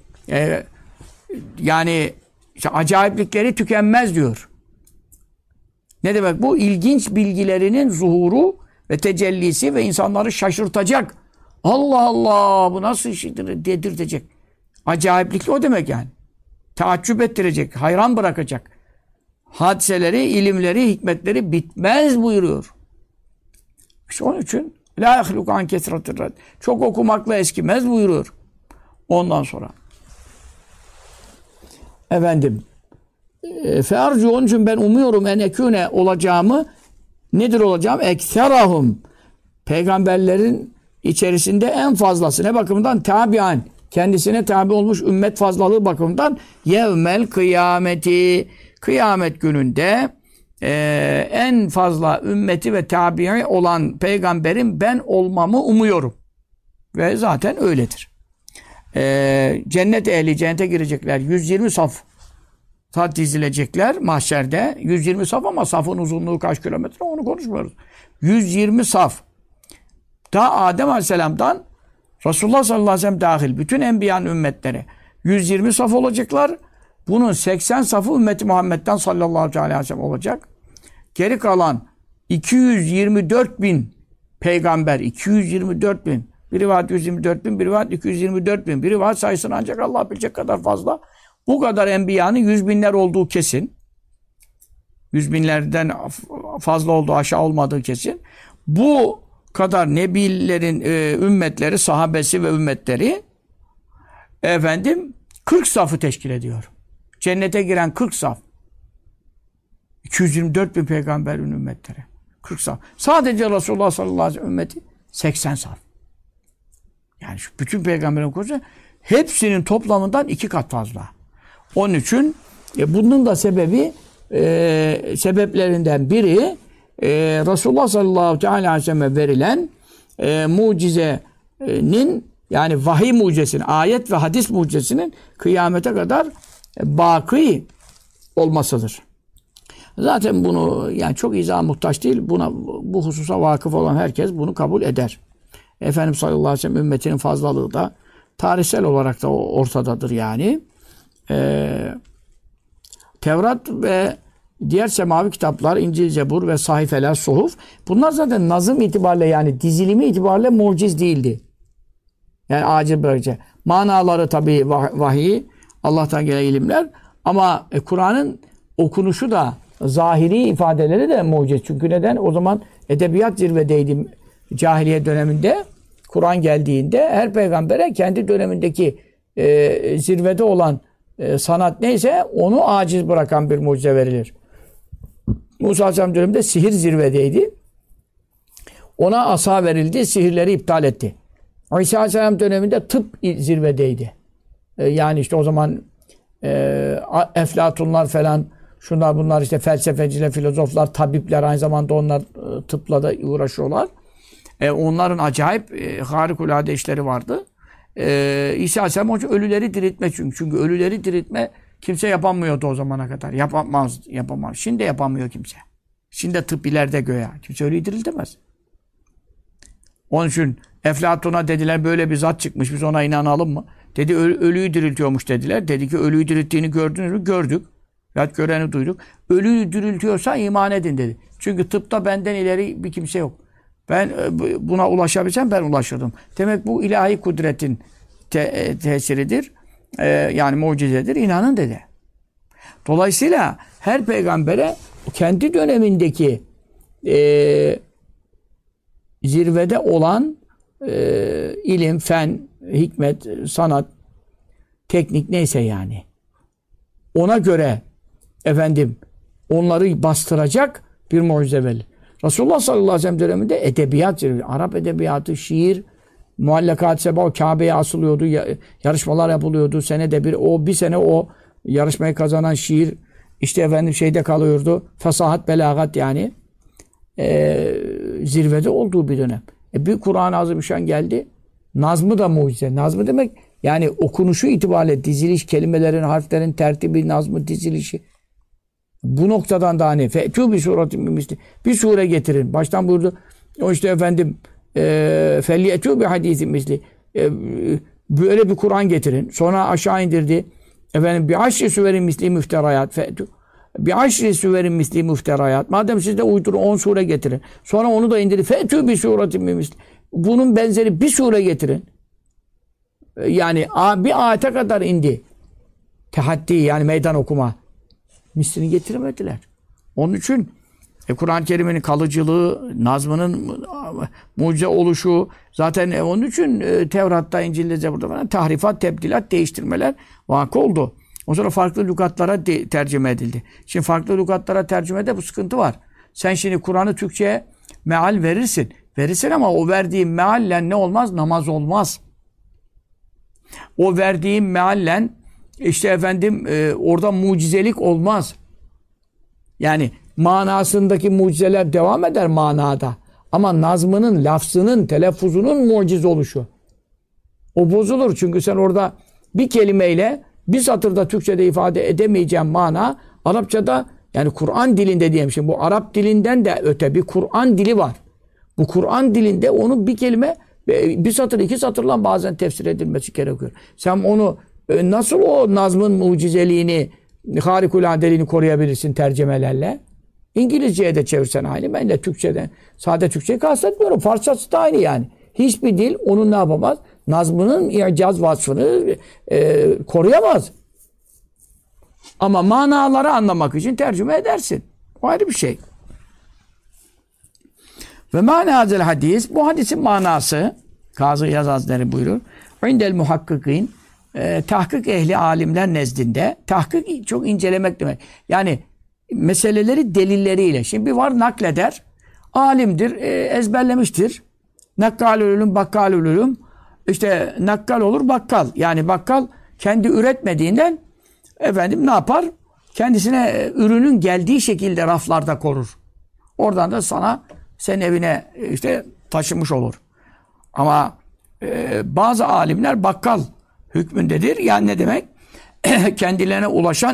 Yani işte acayiplikleri tükenmez diyor. Ne demek bu? İlginç bilgilerinin zuhuru ve tecellisi ve insanları şaşırtacak. Allah Allah, bu nasıl işidir dedirtecek. Acayiplikli o demek yani. Taaccüp ettirecek, hayran bırakacak. Hadiseleri, ilimleri, hikmetleri bitmez buyuruyor. İşte onun için la yahluk an kesratir rad. Çok okumakla eskimez buyuruyor. Ondan sonra Fearcu onun için ben umuyorum en ekune olacağımı nedir olacağım? Ekserahum peygamberlerin içerisinde en fazlası ne bakımından? Tabian kendisine tabi olmuş ümmet fazlalığı bakımından yevmel kıyameti kıyamet gününde en fazla ümmeti ve tabi'i olan peygamberin ben olmamı umuyorum. Ve zaten öyledir. Cennet ehli cennete girecekler. 120 saf dizilecekler mahşerde. 120 saf ama safın uzunluğu kaç kilometre onu konuşmuyoruz. 120 saf. Daha Adem Aleyhisselam'dan Resulullah sallallahu aleyhi ve sellem dahil bütün enbiyanın ümmetleri 120 saf olacaklar. Bunun 80 safı ümmeti Muhammed'den sallallahu aleyhi ve sellem olacak. Geri kalan 224 bin peygamber, 224 bin, bir rivayet 124 bin, bir rivayet 224 bin, bir rivayet sayısını ancak Allah bilecek kadar fazla. Bu kadar enbiyanın 100 binler olduğu kesin. 100 binlerden fazla olduğu aşağı olmadığı kesin. Bu kadar nebilerin ümmetleri, sahabesi ve ümmetleri 40 safı teşkil ediyor. Cennete giren 40 saf. 224 bin peygamberin ümmetleri. 40 saf. Sadece Resulullah sallallahu aleyhi ve sellem ümmeti 80 saf. Yani şu bütün peygamberin konusu hepsinin toplamından 2 kat fazla. Onun için bunun da sebeplerinden biri Resulullah sallallahu aleyhi ve sellem'e verilen mucizenin yani vahiy mucizesinin, ayet ve hadis mucizesinin kıyamete kadar baki olmasıdır. Zaten bunu yani çok izaha muhtaç değil. Bu hususa vakıf olan herkes bunu kabul eder. Efendimiz sallallahu aleyhi ve sellem ümmetinin fazlalığı da tarihsel olarak da ortadadır yani. Tevrat ve diğer semavi kitaplar, İncil, Zebur ve sahifeler, suhuf bunlar zaten nazım itibariyle yani dizilimi itibariyle muciz değildi. Yani acil böylece. Manaları tabii vahiy, Allah'tan gelen ilimler ama Kur'an'ın okunuşu da zahiri ifadeleri de muciz. Çünkü neden? O zaman edebiyat zirvedeydi cahiliye döneminde. Kur'an geldiğinde her peygambere kendi dönemindeki zirvede olan sanat neyse onu aciz bırakan bir mucize verilir. Musa Aleyhisselam döneminde sihir zirvedeydi. Ona asa verildi, sihirleri iptal etti. İsa Aleyhisselam döneminde tıp zirvedeydi. Yani işte o zaman Eflatunlar falan şunlar bunlar işte felsefeciler, filozoflar, tabipler aynı zamanda onlar tıpla da uğraşıyorlar. Onların acayip harikulade işleri vardı. İsa Aleyhisselam onun için ölüleri diriltme çünkü ölüleri diriltme kimse yapamıyordu o zamana kadar. Yapamaz. Şimdi yapamıyor kimse. Şimdi tıp ileride göğe. Kimse ölüyü diriltemez. Onun için Eflatun'a dediler böyle bir zat çıkmış biz ona inanalım mı? Dedi ölüyü diriltiyormuş dediler. Dedi ki ölüyü dirilttiğini gördünüz mü? Gördük. Ya göreni duyduk. Ölüyü diriltiyorsa iman edin dedi. Çünkü tıpta benden ileri bir kimse yok. Ben buna ulaşabilsem ben ulaşırdım. Demek bu ilahi kudretin tesiridir. Yani mucizedir. İnanın dedi. Dolayısıyla her peygambere kendi dönemindeki zirvede olan ilim, fen, hikmet, sanat, teknik neyse yani. Ona göre onları bastıracak bir mucize verilir. Resulullah sallallahu aleyhi ve sellem döneminde edebiyat, Arap edebiyatı, şiir, muallakat, seba, Kabe'ye asılıyordu, yarışmalar yapılıyordu. Senede bir sene o yarışmayı kazanan şiir işte şeyde kalıyordu. Fasahat, belagat yani zirvede olduğu bir dönem. Bir Kur'an-ı Azimüşşan geldi. Nazmı da mucize. Nazmı demek yani okunuşu itibariyle diziliş, kelimelerin, harflerin tertibi, nazmı, dizilişi. Bu noktadan da hani fe'tû bi sûratin min misli bir sure getirin. Baştan buyurdu. O işte felyetû bi hadîsin misli böyle bir Kur'an getirin. Sonra aşağı indirdi. Bi aşri süverin misli müfterayat fe'tû bi aşri süverin misli müfterayat. Madem siz de uydurun 10 sure getirin. Sonra onu da indirdi. Fe'tû bi sûratin min misli. Bunun benzeri bir sure getirin. Yani bir ayete kadar indi. Tehaddi yani meydan okuma. Mislini getiremediler. Onun için Kur'an-ı Kerim'in kalıcılığı, nazmının mucize oluşu zaten onun için Tevrat'ta, İncil'de, Zebur'da falan tahrifat, tebdilat, değiştirmeler vakı oldu. O sonra farklı lügatlara tercüme edildi. Şimdi farklı lügatlara tercümede bu sıkıntı var. Sen şimdi Kur'an'ı Türkçe'ye meal verirsin. Verirsin ama o verdiğin mealle ne olmaz? Namaz olmaz. O verdiğin mealle işte efendim orada mucizelik olmaz. Yani manasındaki mucizeler devam eder manada. Ama nazmının, lafzının, telaffuzunun mucize oluşu. O bozulur. Çünkü sen orada bir kelimeyle bir satırda Türkçe'de ifade edemeyeceğin mana Arapçada, yani Kur'an dilinde diyeyim. Şimdi bu Arap dilinden de öte bir Kur'an dili var. Bu Kur'an dilinde onun bir kelime bir satır, iki satırla bazen tefsir edilmesi gerekiyor. Sen onu nasıl o nazmın mucizeliğini, harikuladeliğini koruyabilirsin tercümelerle? İngilizceye de çevirsen aynı. Ben de Türkçeden, sade Türkçeyi kastetmiyorum. Farsçası da aynı yani. Hiçbir dil onun ne yapamaz? Nazmının icaz vasfını koruyamaz. Ama manaları anlamak için tercüme edersin. O ayrı bir şey. Ve mâneâzel hadis, bu hadisin manası, Kazı İyaz Hazretleri buyurur. İndel muhakkikîn, tahkik ehli alimler nezdinde, tahkik çok incelemek demek. Yani meseleleri delilleriyle. Şimdi bir var nakleder, alimdir, ezberlemiştir. Nakkalül ulûm, bakkalül ulûm. İşte nakkal olur, bakkal. Yani bakkal kendi üretmediğinden efendim ne yapar? Kendisine ürünün geldiği şekilde raflarda korur. Oradan da sana, senin evine işte taşımış olur. Ama bazı alimler bakkal hükmündedir. Yani ne demek? Kendilerine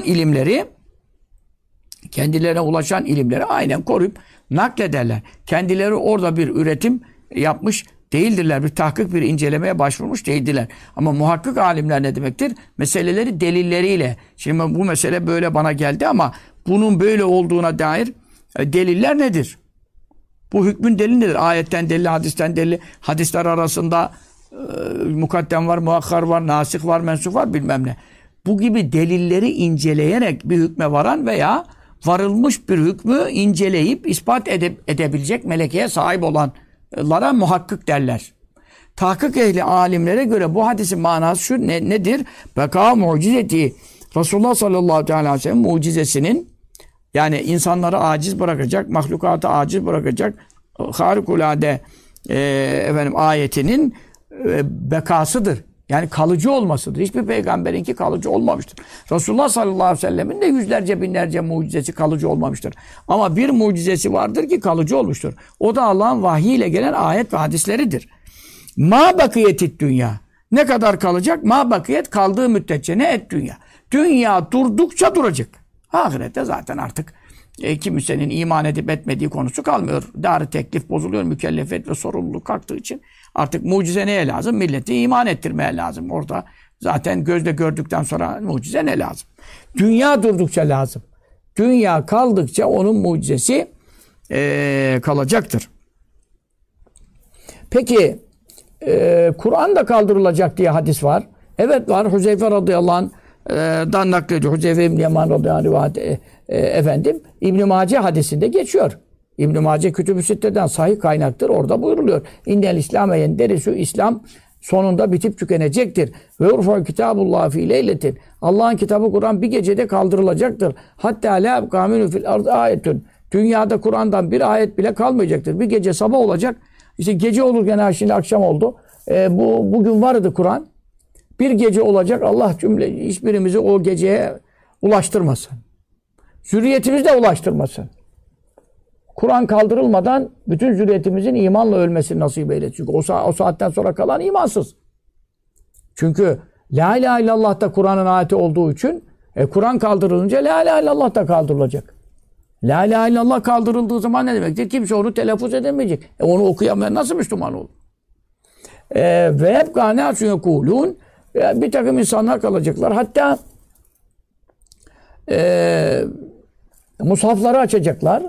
ulaşan ilimleri aynen koruyup naklederler. Kendileri orada bir üretim yapmış değildirler. Bir tahkik, bir incelemeye başvurmuş değildirler. Ama muhakkik alimler ne demektir? Meseleleri delilleriyle. Şimdi bu mesele böyle bana geldi ama bunun böyle olduğuna dair deliller nedir? Bu hükmün delili nedir? Ayetten delili, hadisten delili. Hadisler arasında mukaddem var, muakhar var, nasih var, mensuh var, bilmem ne. Bu gibi delilleri inceleyerek bir hükme varan veya varılmış bir hükmü inceleyip ispat edebilecek melekeye sahip olanlara muhakkik derler. Tahkik ehli alimlere göre bu hadisin manası şu nedir? Beka mucizeti. Resulullah sallallahu aleyhi ve sellem mucizesinin, yani insanları aciz bırakacak, mahlukatı aciz bırakacak harikulade ayetinin bekasıdır. Yani kalıcı olmasıdır. Hiçbir peygamberinki kalıcı olmamıştır. Resulullah sallallahu aleyhi ve sellemin de yüzlerce binlerce mucizesi kalıcı olmamıştır. Ama bir mucizesi vardır ki kalıcı olmuştur. O da Allah'ın vahyiyle gelen ayet ve hadisleridir. Ma bakiyetit dünya. Ne kadar kalacak? Ma bakiyet, kaldığı müddetçe ne et dünya. Dünya durdukça duracak. Ahirette zaten artık kimsenin iman edip etmediği konusu kalmıyor. Dar-ı teklif bozuluyor. Mükellefiyet ve sorumluluk kalktığı için artık mucize neye lazım? Milleti iman ettirmeye lazım. Orada zaten gözle gördükten sonra mucize ne lazım? Dünya durdukça lazım. Dünya kaldıkça onun mucizesi kalacaktır. Peki Kur'an da kaldırılacak diye hadis var. Evet var. Huzeyfe radıyallahu anh'dan naklediyor. Huzeyfe İbn-i Yaman radıyallahu anh efendim İbn-i Mace hadisinde geçiyor. İbn-i Mace Kütüb-ü Sitte'den sahih kaynaktır. Orada buyuruluyor. İnnel İslam'e yenderisu, İslam sonunda bitip tükenecektir. Ve urfa kitabullah fi leyletin. Allah'ın kitabı Kur'an bir gecede kaldırılacaktır. Hatta la yabqa fil ardı ayetun. Dünyada Kur'an'dan bir ayet bile kalmayacaktır. Bir gece sabah olacak. İşte gece olur gene, şimdi akşam oldu. Bugün vardı Kur'an. Bir gece olacak. Allah cümle hiçbirimizi o geceye ulaştırmasın. Zürriyetimizi de ulaştırmasın. Kur'an kaldırılmadan bütün zürriyetimizin imanla ölmesini nasip eylesin. Çünkü o saatten sonra kalan imansız. Çünkü La ilahe illallah da Kur'an'ın ayeti olduğu için Kur'an kaldırılınca La ilahe illallah da kaldırılacak. La ilahe illallah kaldırıldığı zaman ne demektir? Kimse onu telaffuz edemeyecek. Onu okuyamayan nasıl Müslüman olur? Ve hep kâneâsû yekûlûn, bir takım insanlar kalacaklar. Hatta mushafları açacaklar.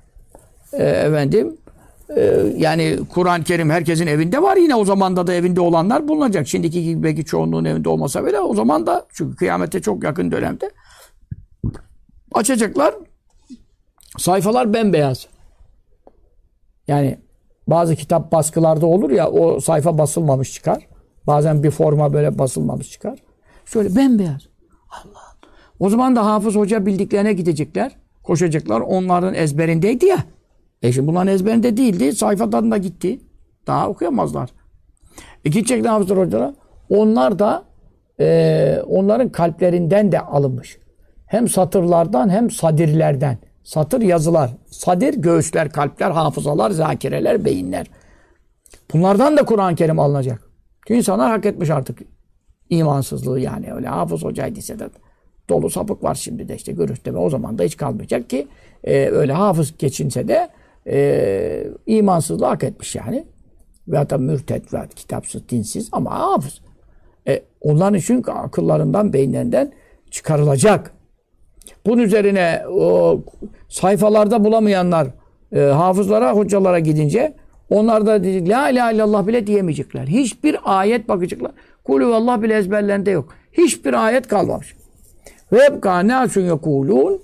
Yani Kur'an-ı Kerim herkesin evinde var. Yine o zamanda da evinde olanlar bulunacak. Şimdiki gibi belki çoğunluğun evinde olmasa bile o zaman da, çünkü kıyamete çok yakın dönemde açacaklar. Sayfalar bembeyaz. Yani bazı kitap baskılarda olur ya, o sayfa basılmamış çıkar. Bazen bir forma böyle basılmamış çıkar. Şöyle bembeyaz. Allah. O zaman da hafız hoca bildiklerine gidecekler. Koşacaklar. Onların ezberindeydi ya. Şimdi bunların ezberinde değildi. Sayfadan da gitti. Daha okuyamazlar. Gidecekler hafızlar hocalara. Onlar da onların kalplerinden de alınmış. Hem satırlardan hem sadirlerden. Satır yazılar. Sadir göğüsler, kalpler, hafızalar, zakireler, beyinler. Bunlardan da Kur'an-ı Kerim alınacak. Çünkü insanlar hak etmiş artık imansızlığı yani. Öyle hafız hocaydıysa da dolu sapık var şimdi de işte görüşte. O zaman da hiç kalmayacak ki öyle hafız geçinse de imansızlığı hak etmiş yani. Ve da mürted ve kitapsız, dinsiz ama hafız. Onların için akıllarından, beyinlerinden çıkarılacak. Bunun üzerine o sayfalarda bulamayanlar hafızlara, hocalara gidince onlar da dedik la ilahe illallah bile diyemeyecekler. Hiçbir ayet bakacaklar. Kulü vallah bile ezberlerinde yok. Hiçbir ayet kalmamış. Ve ebkâ nâsûn yekûlûn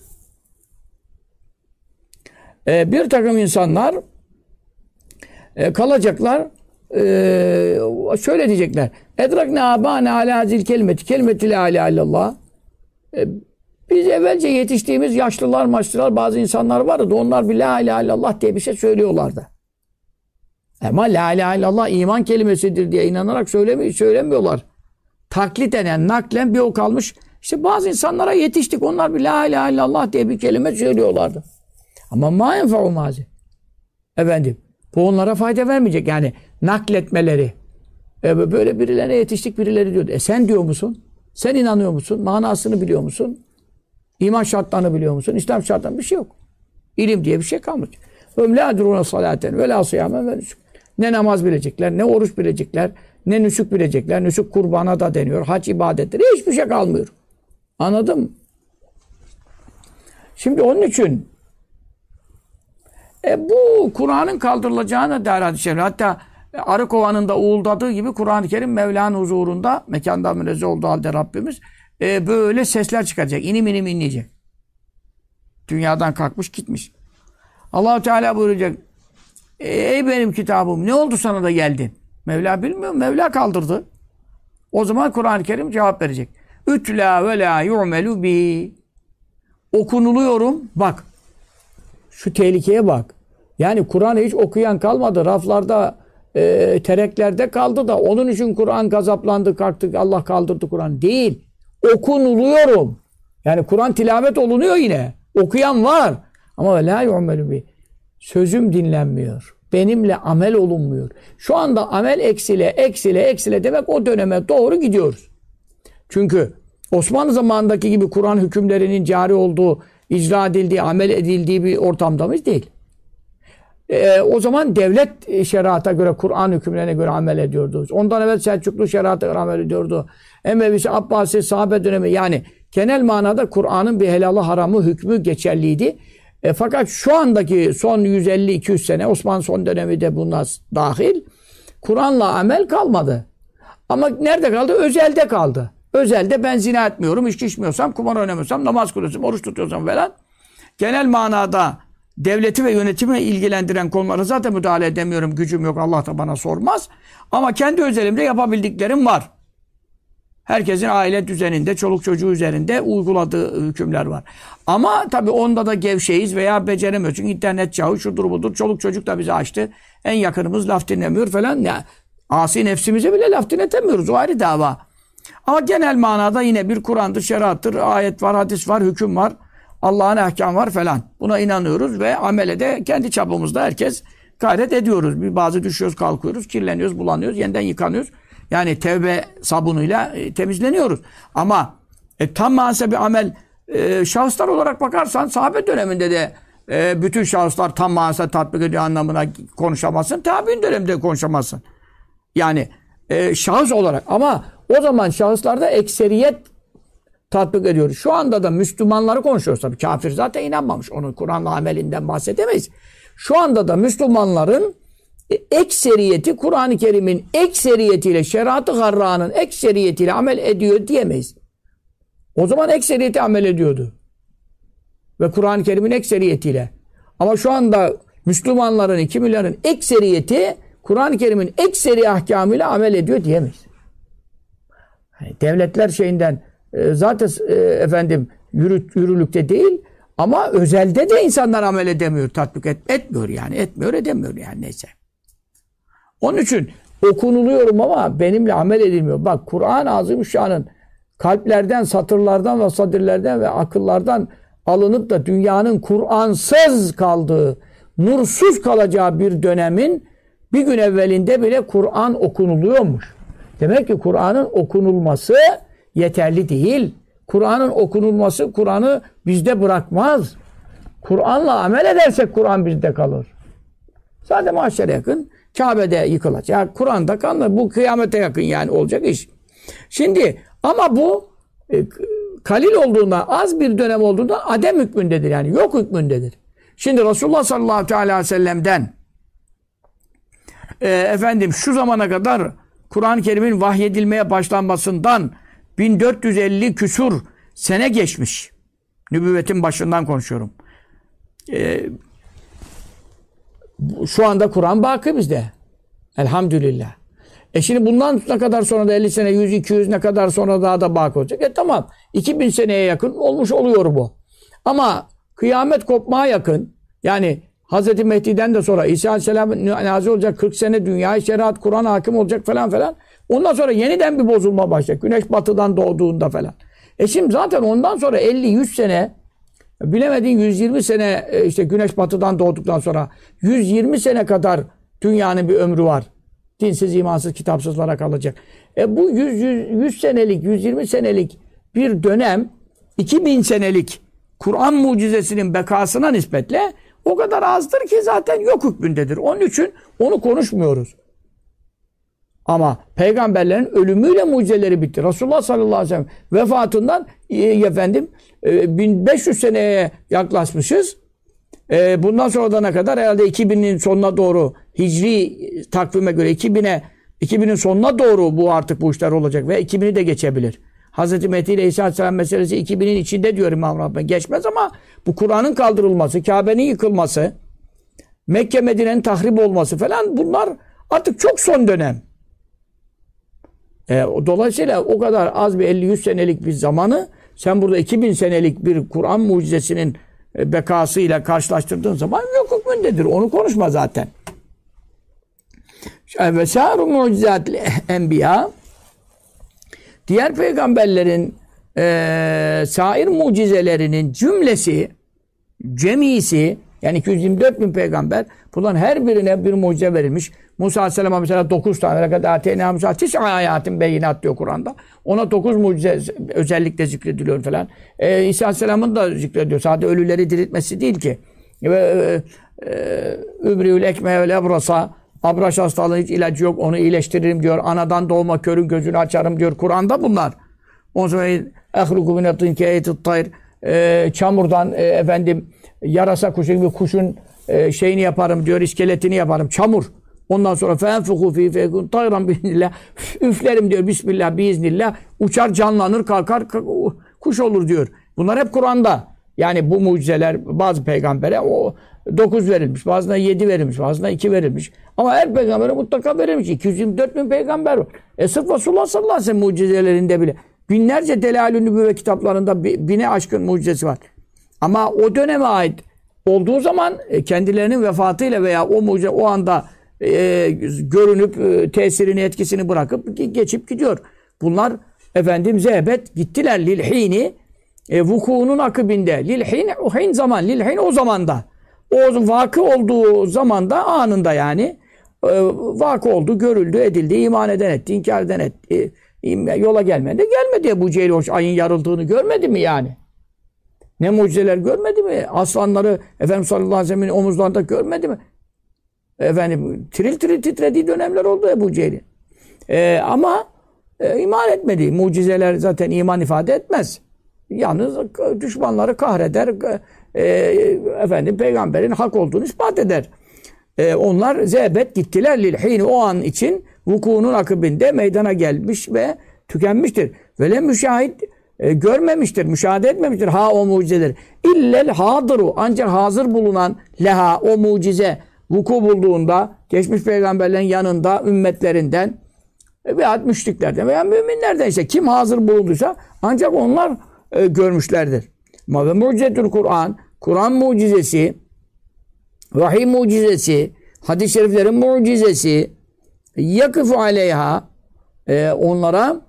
bir takım insanlar kalacaklar şöyle diyecekler. Edrakne âbâne alâ hazil kelimeti. Kelimeti la ilahe illallah. Biz evvelce yetiştiğimiz yaşlılar, maçlılar, bazı insanlar vardı. Onlar bir la ilahe illallah diye bir şey söylüyorlardı. Ama la ilahe illallah iman kelimesidir diye inanarak söylemiyorlar. Takliden yani naklen bir o kalmış. İşte bazı insanlara yetiştik. Onlar bir la ilahe illallah diye bir kelime söylüyorlardı. Ama ma yenfa'u mazi. Efendim, bu onlara fayda vermeyecek. Yani nakletmeleri. Böyle birilerine yetiştik, birileri diyordu. Sen diyor musun? Sen inanıyor musun? Manasını biliyor musun? İman şartlarını biliyor musun? İslam şartlarını bir şey yok. İlim diye bir şey kalmış. Ömlâ durûne salâten ve lâ sıyâmen ve nüsük. Ne namaz bilecekler, ne oruç bilecekler, ne nüsük bilecekler. Nüsük kurbana da deniyor. Hac ibadetleri. Hiçbir şey kalmıyor. Anladın mı? Şimdi onun için bu Kur'an'ın kaldırılacağına dair hadis-i şerif. Hatta arı kovanında uğuldadığı gibi Kur'an-ı Kerim Mevla'nın huzurunda mekanda münezzeh olduğu halde Rabbimiz böyle sesler çıkaracak. İnim inim inleyecek. Dünyadan kalkmış gitmiş. Allah-u Teala buyuracak. Ey benim kitabım ne oldu sana da geldin? Mevla bilmiyor. Mevla kaldırdı. O zaman Kur'an-ı Kerim cevap verecek. Ütla ve la yu'melu bi. Okunuluyorum. Bak. Şu tehlikeye bak. Yani Kur'an'ı hiç okuyan kalmadı. Raflarda, tereklerde kaldı da onun için Kur'an gazaplandı, kalktı, Allah kaldırdı Kur'an. Değil. Okunuluyorum. Yani Kur'an tilavet olunuyor yine. Okuyan var. Ama la yu'melu bi. Sözüm dinlenmiyor. Benimle amel olunmuyor. Şu anda amel eksile demek o döneme doğru gidiyoruz. Çünkü Osmanlı zamanındaki gibi Kur'an hükümlerinin cari olduğu, icra edildiği, amel edildiği bir ortamda mıyız? Değil. O zaman devlet şeriata göre, Kur'an hükümlerine göre amel ediyordu. Ondan evvel Selçuklu şeriata göre amel ediyordu. Emevisi, Abbasi, sahabe dönemi yani genel manada Kur'an'ın bir helalı haramı hükmü geçerliydi. Fakat şu andaki son 150-200 sene Osmanlı son dönemi de bunlar dahil Kur'an'la amel kalmadı. Ama nerede kaldı? Özelde kaldı. Özelde ben zina etmiyorum, içki içmiyorsam, kumar oynamıyorsam, namaz kılıyorsam, oruç tutuyorsam falan. Genel manada devleti ve yönetimi ilgilendiren konulara zaten müdahale edemiyorum. Gücüm yok. Allah da bana sormaz. Ama kendi özelimde yapabildiklerim var. Herkesin aile düzeninde, çoluk çocuğu üzerinde uyguladığı hükümler var. Ama tabii onda da gevşeyiz veya beceremiyoruz. Çünkü internet çağı şudur budur. Çoluk çocuk da bizi açtı. En yakınımız laf dinlemiyor falan. Ya, asi nefsimize bile laf dinletemiyoruz. O ayrı dava. Ama genel manada yine bir Kur'an'dır, şeriattır, ayet var, hadis var, hüküm var. Allah'ın ahkam var falan. Buna inanıyoruz ve amele de kendi çapımızda herkes gayret ediyoruz. Bazı düşüyoruz, kalkıyoruz, kirleniyoruz, bulanıyoruz, yeniden yıkanıyoruz. Yani tevbe sabunuyla temizleniyoruz. Ama tam manası bir amel şahıslar olarak bakarsan sahabe döneminde de bütün şahıslar tam manası tatbik ediyor anlamına konuşamazsın. Tabi'in döneminde konuşamazsın. Yani şahıs olarak ama o zaman şahıslarda ekseriyet tatbik ediyoruz. Şu anda da Müslümanları konuşuyoruz tabii. Kafir zaten inanmamış. Onun Kur'an'la amelinden bahsedemeyiz. Şu anda da Müslümanların ekseriyeti Kur'an-ı Kerim'in ekseriyetiyle, şeriat-ı garra'nın ekseriyetiyle amel ediyor diyemeyiz. O zaman ekseriyeti amel ediyordu. Ve Kur'an-ı Kerim'in ekseriyetiyle. Ama şu anda Müslümanların 2 milyarın ekseriyeti Kur'an-ı Kerim'in ekseri ahkamıyla amel ediyor diyemeyiz. Yani devletler şeyinden zaten yürürlükte değil ama özelde de insanlar amel edemiyor, tatbik etmiyor yani. Etmiyor, edemiyor yani neyse. Onun için okunuluyorum ama benimle amel edilmiyor. Bak Kur'an-ı Azimüşşan'ın kalplerden, satırlardan ve sadirlerden ve akıllardan alınıp da dünyanın Kur'ansız kaldığı, nursuz kalacağı bir dönemin bir gün evvelinde bile Kur'an okunuluyormuş. Demek ki Kur'an'ın okunulması yeterli değil. Kur'an'ın okunulması Kur'an'ı bizde bırakmaz. Kur'an'la amel edersek Kur'an bizde kalır. Zaten mahşere yakın Kabe'de yıkılacak. Kur'an'da kalır. Bu kıyamete yakın yani olacak iş. Şimdi ama bu kalil olduğunda, az bir dönem olduğunda adem hükmündedir yani. Yok hükmündedir. Şimdi Resulullah sallallahu aleyhi ve sellem'den efendim şu zamana kadar Kur'an-ı Kerim'in vahyedilmeye başlanmasından 1450 küsur sene geçmiş. Nübüvvetin başından konuşuyorum. Şu anda Kur'an baki bizde. Elhamdülillah. Şimdi bundan ne kadar sonra da 50 sene, 100, 200 ne kadar sonra daha da baki olacak. Tamam. 2000 seneye yakın olmuş oluyor bu. Ama kıyamet kopmaya yakın yani Hz. Mehdi'den de sonra İsa Aleyhisselam nazil olacak 40 sene dünyaya şeriat, Kur'an hakim olacak falan falan. Ondan sonra yeniden bir bozulma başlayacak. Güneş batıdan doğduğunda falan. Şimdi zaten ondan sonra 50-100 sene bilemediğin 120 sene işte güneş batıdan doğduktan sonra 120 sene kadar dünyanın bir ömrü var. Dinsiz, imansız, kitapsızlara kalacak. Bu 100 senelik, 120 senelik bir dönem 2000 senelik Kur'an mucizesinin bekasına nispetle o kadar azdır ki zaten yok hükmündedir. Onun için onu konuşmuyoruz. Ama peygamberlerin ölümüyle mucizeleri bitti. Resulullah sallallahu aleyhi ve sellem vefatından 1500 seneye yaklaşmışız. Bundan sonradan kadar herhalde 2000'in sonuna doğru hicri takvime göre 2000'in sonuna doğru bu artık bu işler olacak ve 2000'i de geçebilir. Hz. Mehdi ile İsa Aleyhisselam meselesi 2000'in içinde diyor İmam Rabbani. Geçmez ama bu Kur'an'ın kaldırılması, Kabe'nin yıkılması, Mekke Medine'nin tahrip olması falan bunlar artık çok son dönem. Dolayısıyla o kadar az bir 50-100 senelik bir zamanı sen burada 2000 senelik bir Kur'an mucizesinin bekasıyla karşılaştırdığın zaman yok hükmündedir. Onu konuşma zaten. Ve sâru mucizâtil enbiya diğer peygamberlerin sair mucizelerinin cemisi yani 224 bin peygamber bunların her birine bir mucize verilmiş. Musa Aleyhisselam'a mesela 9 tane kadar Musa 9 ayatin beyinat diyor Kur'an'da. Ona 9 mucize özellikle zikrediliyor falan. İsa Aleyhisselam'ın da zikrediyor. Sadece ölüleri diriltmesi değil ki. Übriül ekmeğe ve ebrasa abraş hastalığı hiç ilacı yok. Onu iyileştiririm diyor. Anadan doğma körün gözünü açarım diyor. Kur'an'da bunlar. Ondan sonra ehruku minetin keyetit tayr çamurdan yarasa kuşu gibi kuşun şeyini yaparım diyor. İskeletini yaparım. Çamur. Ondan sonra fenfuku fi fekun tayran biiznillah üflerim diyor. Bismillah biiznillah. Uçar canlanır kalkar kuş olur diyor. Bunlar hep Kur'an'da. Yani bu mucizeler bazı peygambere o 9 verilmiş. Bazına 7 verilmiş. Bazına 2 verilmiş. Ama her peygambere mutlaka verilmiş. 224 bin peygamber var. Sırf Resulullah sallallahu aleyhi ve sellem mucizelerinde bile binlerce Delâl-ü Nübüvve kitaplarında bine aşkın mucizesi var. Ama o döneme ait olduğu zaman kendilerinin vefatıyla veya o mucize o anda görünüp tesirini, etkisini bırakıp geçip gidiyor. Bunlar zehbet gittiler lilhini vukuunun akibinde. Lilhin zaman. Lilhin o zamanda. O vakı olduğu zamanda anında yani vakı oldu, görüldü, edildi, iman eden etti, inkar eden etti. Yola gelmedi. Gelmedi Ebu Cehil o ayın yarıldığını görmedi mi yani? Ne mucizeler görmedi mi? Aslanları Efendimiz sallallahu aleyhi ve sellem'in omuzlarında görmedi mi? Tiril tiril titrediği dönemler oldu Ebu Cehil'in. Ama iman etmedi. Mucizeler zaten iman ifade etmez. Yalnız düşmanları kahreder. Peygamberin hak olduğunu ispat eder. Onlar zehbet gittiler lilhini o an için vukuunun akibinde meydana gelmiş ve tükenmiştir. Ve le müşahit görmemiştir, müşahede etmemiştir o mucizeleri. İllel hadru ancak hazır bulunan leha o mucize vuku bulduğunda geçmiş peygamberlerin yanında ümmetlerinden veya müşriklerden veya müminlerden kim hazır bulunduysa ancak onlar görmüşlerdir. Ama ve mucizetül Kur'an, Kur'an mucizesi, vahiy mucizesi, hadis-i şeriflerin mucizesi, yakıfu aleyha, onlara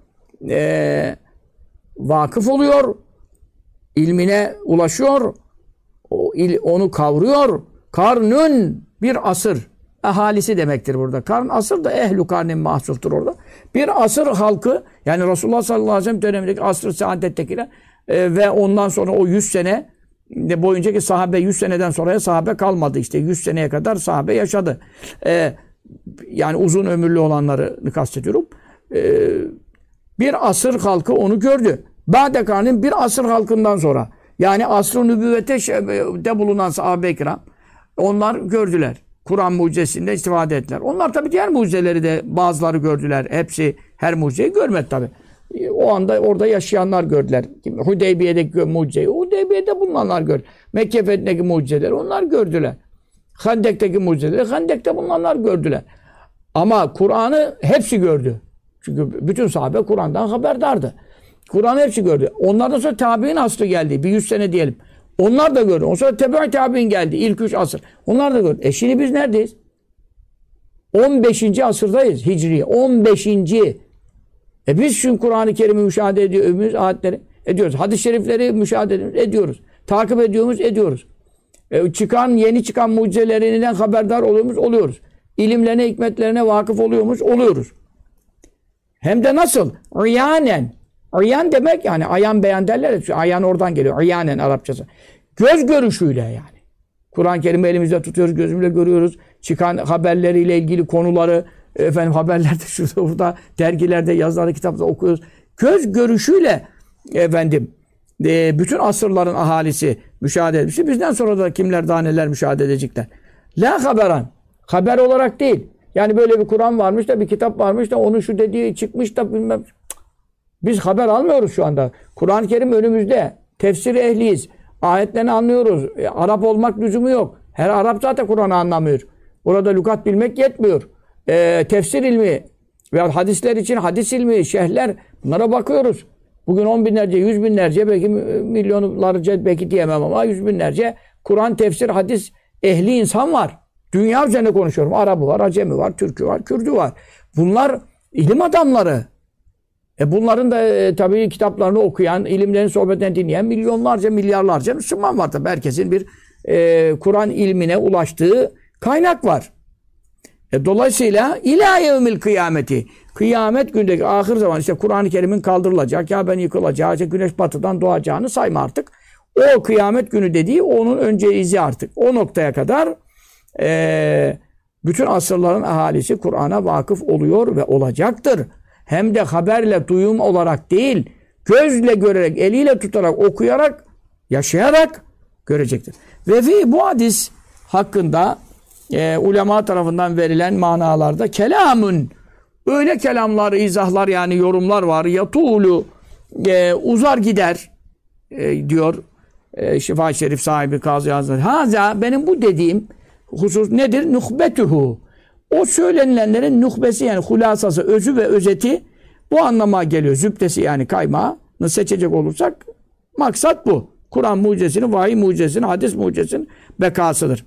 vakıf oluyor, ilmine ulaşıyor, onu kavruyor. Karnın bir asır, ahalisi demektir burada. Karn, asır da ehlu karnin mahsuftur orada. Bir asır halkı, yani Resulullah sallallahu aleyhi ve sellem dönemindeki asr-ı saadettekiler ve ondan sonra o 100 sene boyunca ki sahabe 100 seneden sonraya sahabe kalmadı. İşte 100 seneye kadar sahabe yaşadı. Yani uzun ömürlü olanları kastediyorum. Bir asır halkı onu gördü. Ba'de karnin bir asır halkından sonra, yani asr-ı nübüvvete de bulunan sahabe-i kiram, onlar gördüler. Kur'an mucizesinden istifade ettiler. Onlar tabii diğer mucizeleri de bazıları gördüler. Hepsi her mucizeyi görmedi tabii. O anda orada yaşayanlar gördüler. Hudeybiye'deki mucizeyi, Hudeybiye'de bulunanlar gördü. Mekke fethindeki mucizeleri onlar gördüler. Hendek'teki mucizeleri, Hendek'te bulunanlar gördüler. Ama Kur'an'ı hepsi gördü. Çünkü bütün sahabe Kur'an'dan haberdardı. Kur'an'ı hepsi gördü. Onlardan sonra tabi'in asrı geldi. Bir 100 sene diyelim. Onlar da gördü. Ondan sonra tebe-i tabi'in geldi. İlk 3 asır. Onlar da gördü. Şimdi biz neredeyiz? 15. asırdayız. Hicri. 15. Biz şu Kur'an-ı Kerim'i müşahede ediyoruz. Ayetleri ediyoruz. Hadis-i şerifleri müşahede ediyoruz. Takip ediyor muyuz? Ediyoruz. Yeni çıkan mucizelerinden haberdar oluyor muyuz? Oluyoruz. İlimlerine, hikmetlerine vakıf oluyor muyuz? Oluyoruz. Hem de nasıl? Riyanen. Riyan demek yani ayan beyan derler. Ayan oradan geliyor. Riyanen Arapçası. Göz görüşüyle yani. Kur'an-ı Kerim'i elimizde tutuyoruz, gözümüzle görüyoruz. Çıkan haberleriyle ilgili konuları, haberlerde şurada burada, dergilerde, yazılarda, kitapta okuyoruz. Göz görüşüyle bütün asırların ahalisi müşahede etmişti. Bizden sonra da kimler daha neler müşahede edecekler. La haberan. Haber olarak değil. Yani böyle bir Kur'an varmış da bir kitap varmış da onun şu dediği çıkmış da bilmem. Biz haber almıyoruz şu anda. Kur'an-ı Kerim önümüzde. Tefsir ehliyiz. Ayetlerini anlıyoruz. Arap olmak lüzumu yok. Her Arap zaten Kur'an'ı anlamıyor. Burada lügat bilmek yetmiyor. Tefsir ilmi veya hadisler için hadis ilmi, şerhler, bunlara bakıyoruz. Bugün 10 binlerce, 100 binlerce, belki milyonlarca, belki diyemem ama 100 binlerce Kur'an, tefsir, hadis ehli insan var. Dünya üzerinde konuşuyorum. Arabı var, Acemi var, Türkü var, Kürdü var. Bunlar ilim adamları. Bunların da tabii kitaplarını okuyan, ilimlerin sohbetlerini dinleyen milyonlarca, milyarlarca Müslüman var tabii. Herkesin bir Kur'an ilmine ulaştığı kaynak var. Dolayısıyla ilâ yevmil kıyameti, kıyamet gündeki ahir zaman işte Kur'an-ı Kerim'in kaldırılacak, ya ben yıkılacağı, işte güneş batıdan doğacağını sayma artık. O kıyamet günü dediği onun önce izi artık. O noktaya kadar bütün asırların ahalisi Kur'an'a vakıf oluyor ve olacaktır. Hem de haberle, duyum olarak değil, gözle görerek, eliyle tutarak, okuyarak, yaşayarak görecektir. Ve bu hadis hakkında ulema tarafından verilen manalarda kelamın, öyle kelamlar, izahlar yani yorumlar var. Yatulu uzar gider diyor Şifa-i Şerif sahibi Kazı Hazretleri. Haza benim bu dediğim husus nedir? Nuhbetuhu. O söylenilenlerin nuhbesi yani hulasası, özü ve özeti bu anlama geliyor. Zübdesi yani kaymağını seçecek olursak maksat bu. Kur'an mucizesinin, vahiy mucizesinin, hadis mucizesinin bekasıdır.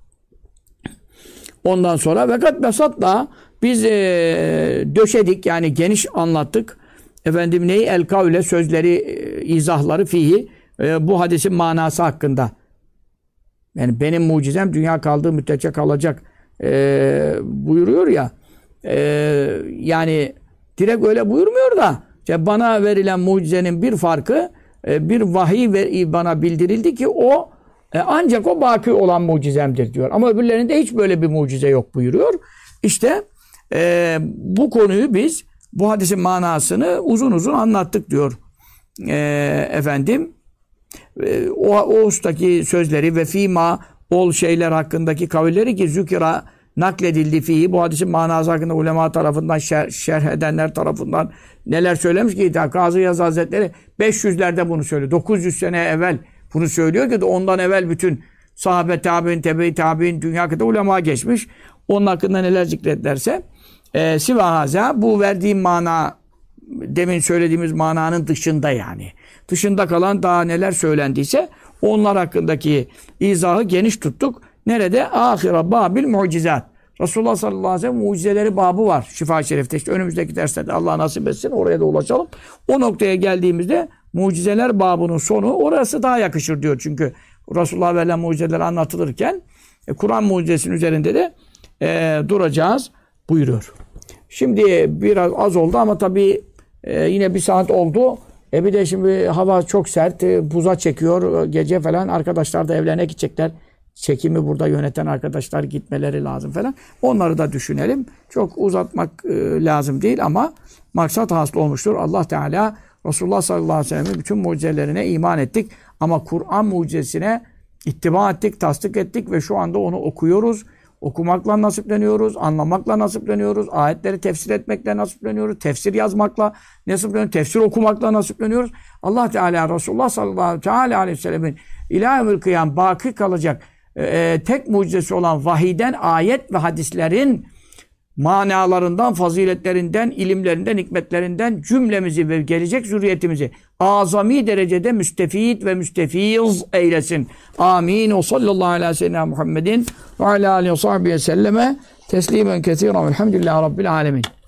Ondan sonra vekat besatla biz döşedik yani geniş anlattık. Neyi? El kavle sözleri, izahları fihi bu hadisin manası hakkında. Yani benim mucizem dünya kaldığı müddetçe kalacak buyuruyor ya. Yani direkt öyle buyurmuyor da işte bana verilen mucizenin bir farkı bir vahiy bana bildirildi ki o ancak o baki olan mucizemdir diyor. Ama öbürlerinde hiç böyle bir mucize yok buyuruyor. İşte bu konuyu biz bu hadisin manasını uzun uzun anlattık diyor. O ustaki sözleri ve fîmâ ol şeyler hakkındaki kavilleri ki zükira nakledildi fihi bu hadisin manası hakkında ulema tarafından şerh edenler tarafından neler söylemiş ki Kazı Yaz Hazretleri 500'lerde bunu söylüyor. 900 sene evvel bunu söylüyor ki de ondan evvel bütün sahabe tabi'in, tebe-i tabi'in dünya kadar ulema geçmiş. Onun hakkında neler zikretlerse sivahaza bu verdiğim mana demin söylediğimiz mananın dışında yani. dışında kalan daha neler söylendiyse onlar hakkındaki izahı geniş tuttuk. Nerede? Ahire babil mucizat. Resulullah sallallahu aleyhi ve sellem mucizeleri babı var Şifa-i Şerif'te. İşte önümüzdeki derslerde Allah nasip etsin oraya da ulaşalım. O noktaya geldiğimizde mucizeler babının sonu orası daha yakışır diyor. Çünkü Resulullah verilen mucizeler anlatılırken Kur'an mucizesinin üzerinde de duracağız buyuruyor. Şimdi biraz az oldu ama tabii yine bir saat oldu. Bir de şimdi hava çok sert, buza çekiyor gece falan. Arkadaşlar da evlerine gidecekler. Çekimi burada yöneten arkadaşlar gitmeleri lazım falan. Onları da düşünelim. Çok uzatmak lazım değil ama maksat hasıl olmuştur. Allah Teala Resulullah sallallahu aleyhi ve sellem'in bütün mucizelerine iman ettik. Ama Kur'an mucizesine ittiba ettik, tasdik ettik ve şu anda onu okuyoruz. Okumakla nasipleniyoruz, anlamakla nasipleniyoruz, ayetleri tefsir etmekle nasipleniyoruz, tefsir yazmakla nasipleniyoruz, tefsir okumakla nasipleniyoruz. Allah Teala Resulullah sallallahu aleyhi ve sellemin ilâ-ül kıyam baki kalacak tek mucizesi olan vahiyden, ayet ve hadislerin manalarından, faziletlerinden, ilimlerinden, hikmetlerinden cümlemizi ve gelecek zürriyetimizi azami derecede müstefid ve müstefiz eylesin. Amin. O sallallahu aleyhi ve sellem Muhammedin ve alâ aleyhi ve sahbihi selleme teslimen kesiren. Elhamdülillahi Rabbil alemin.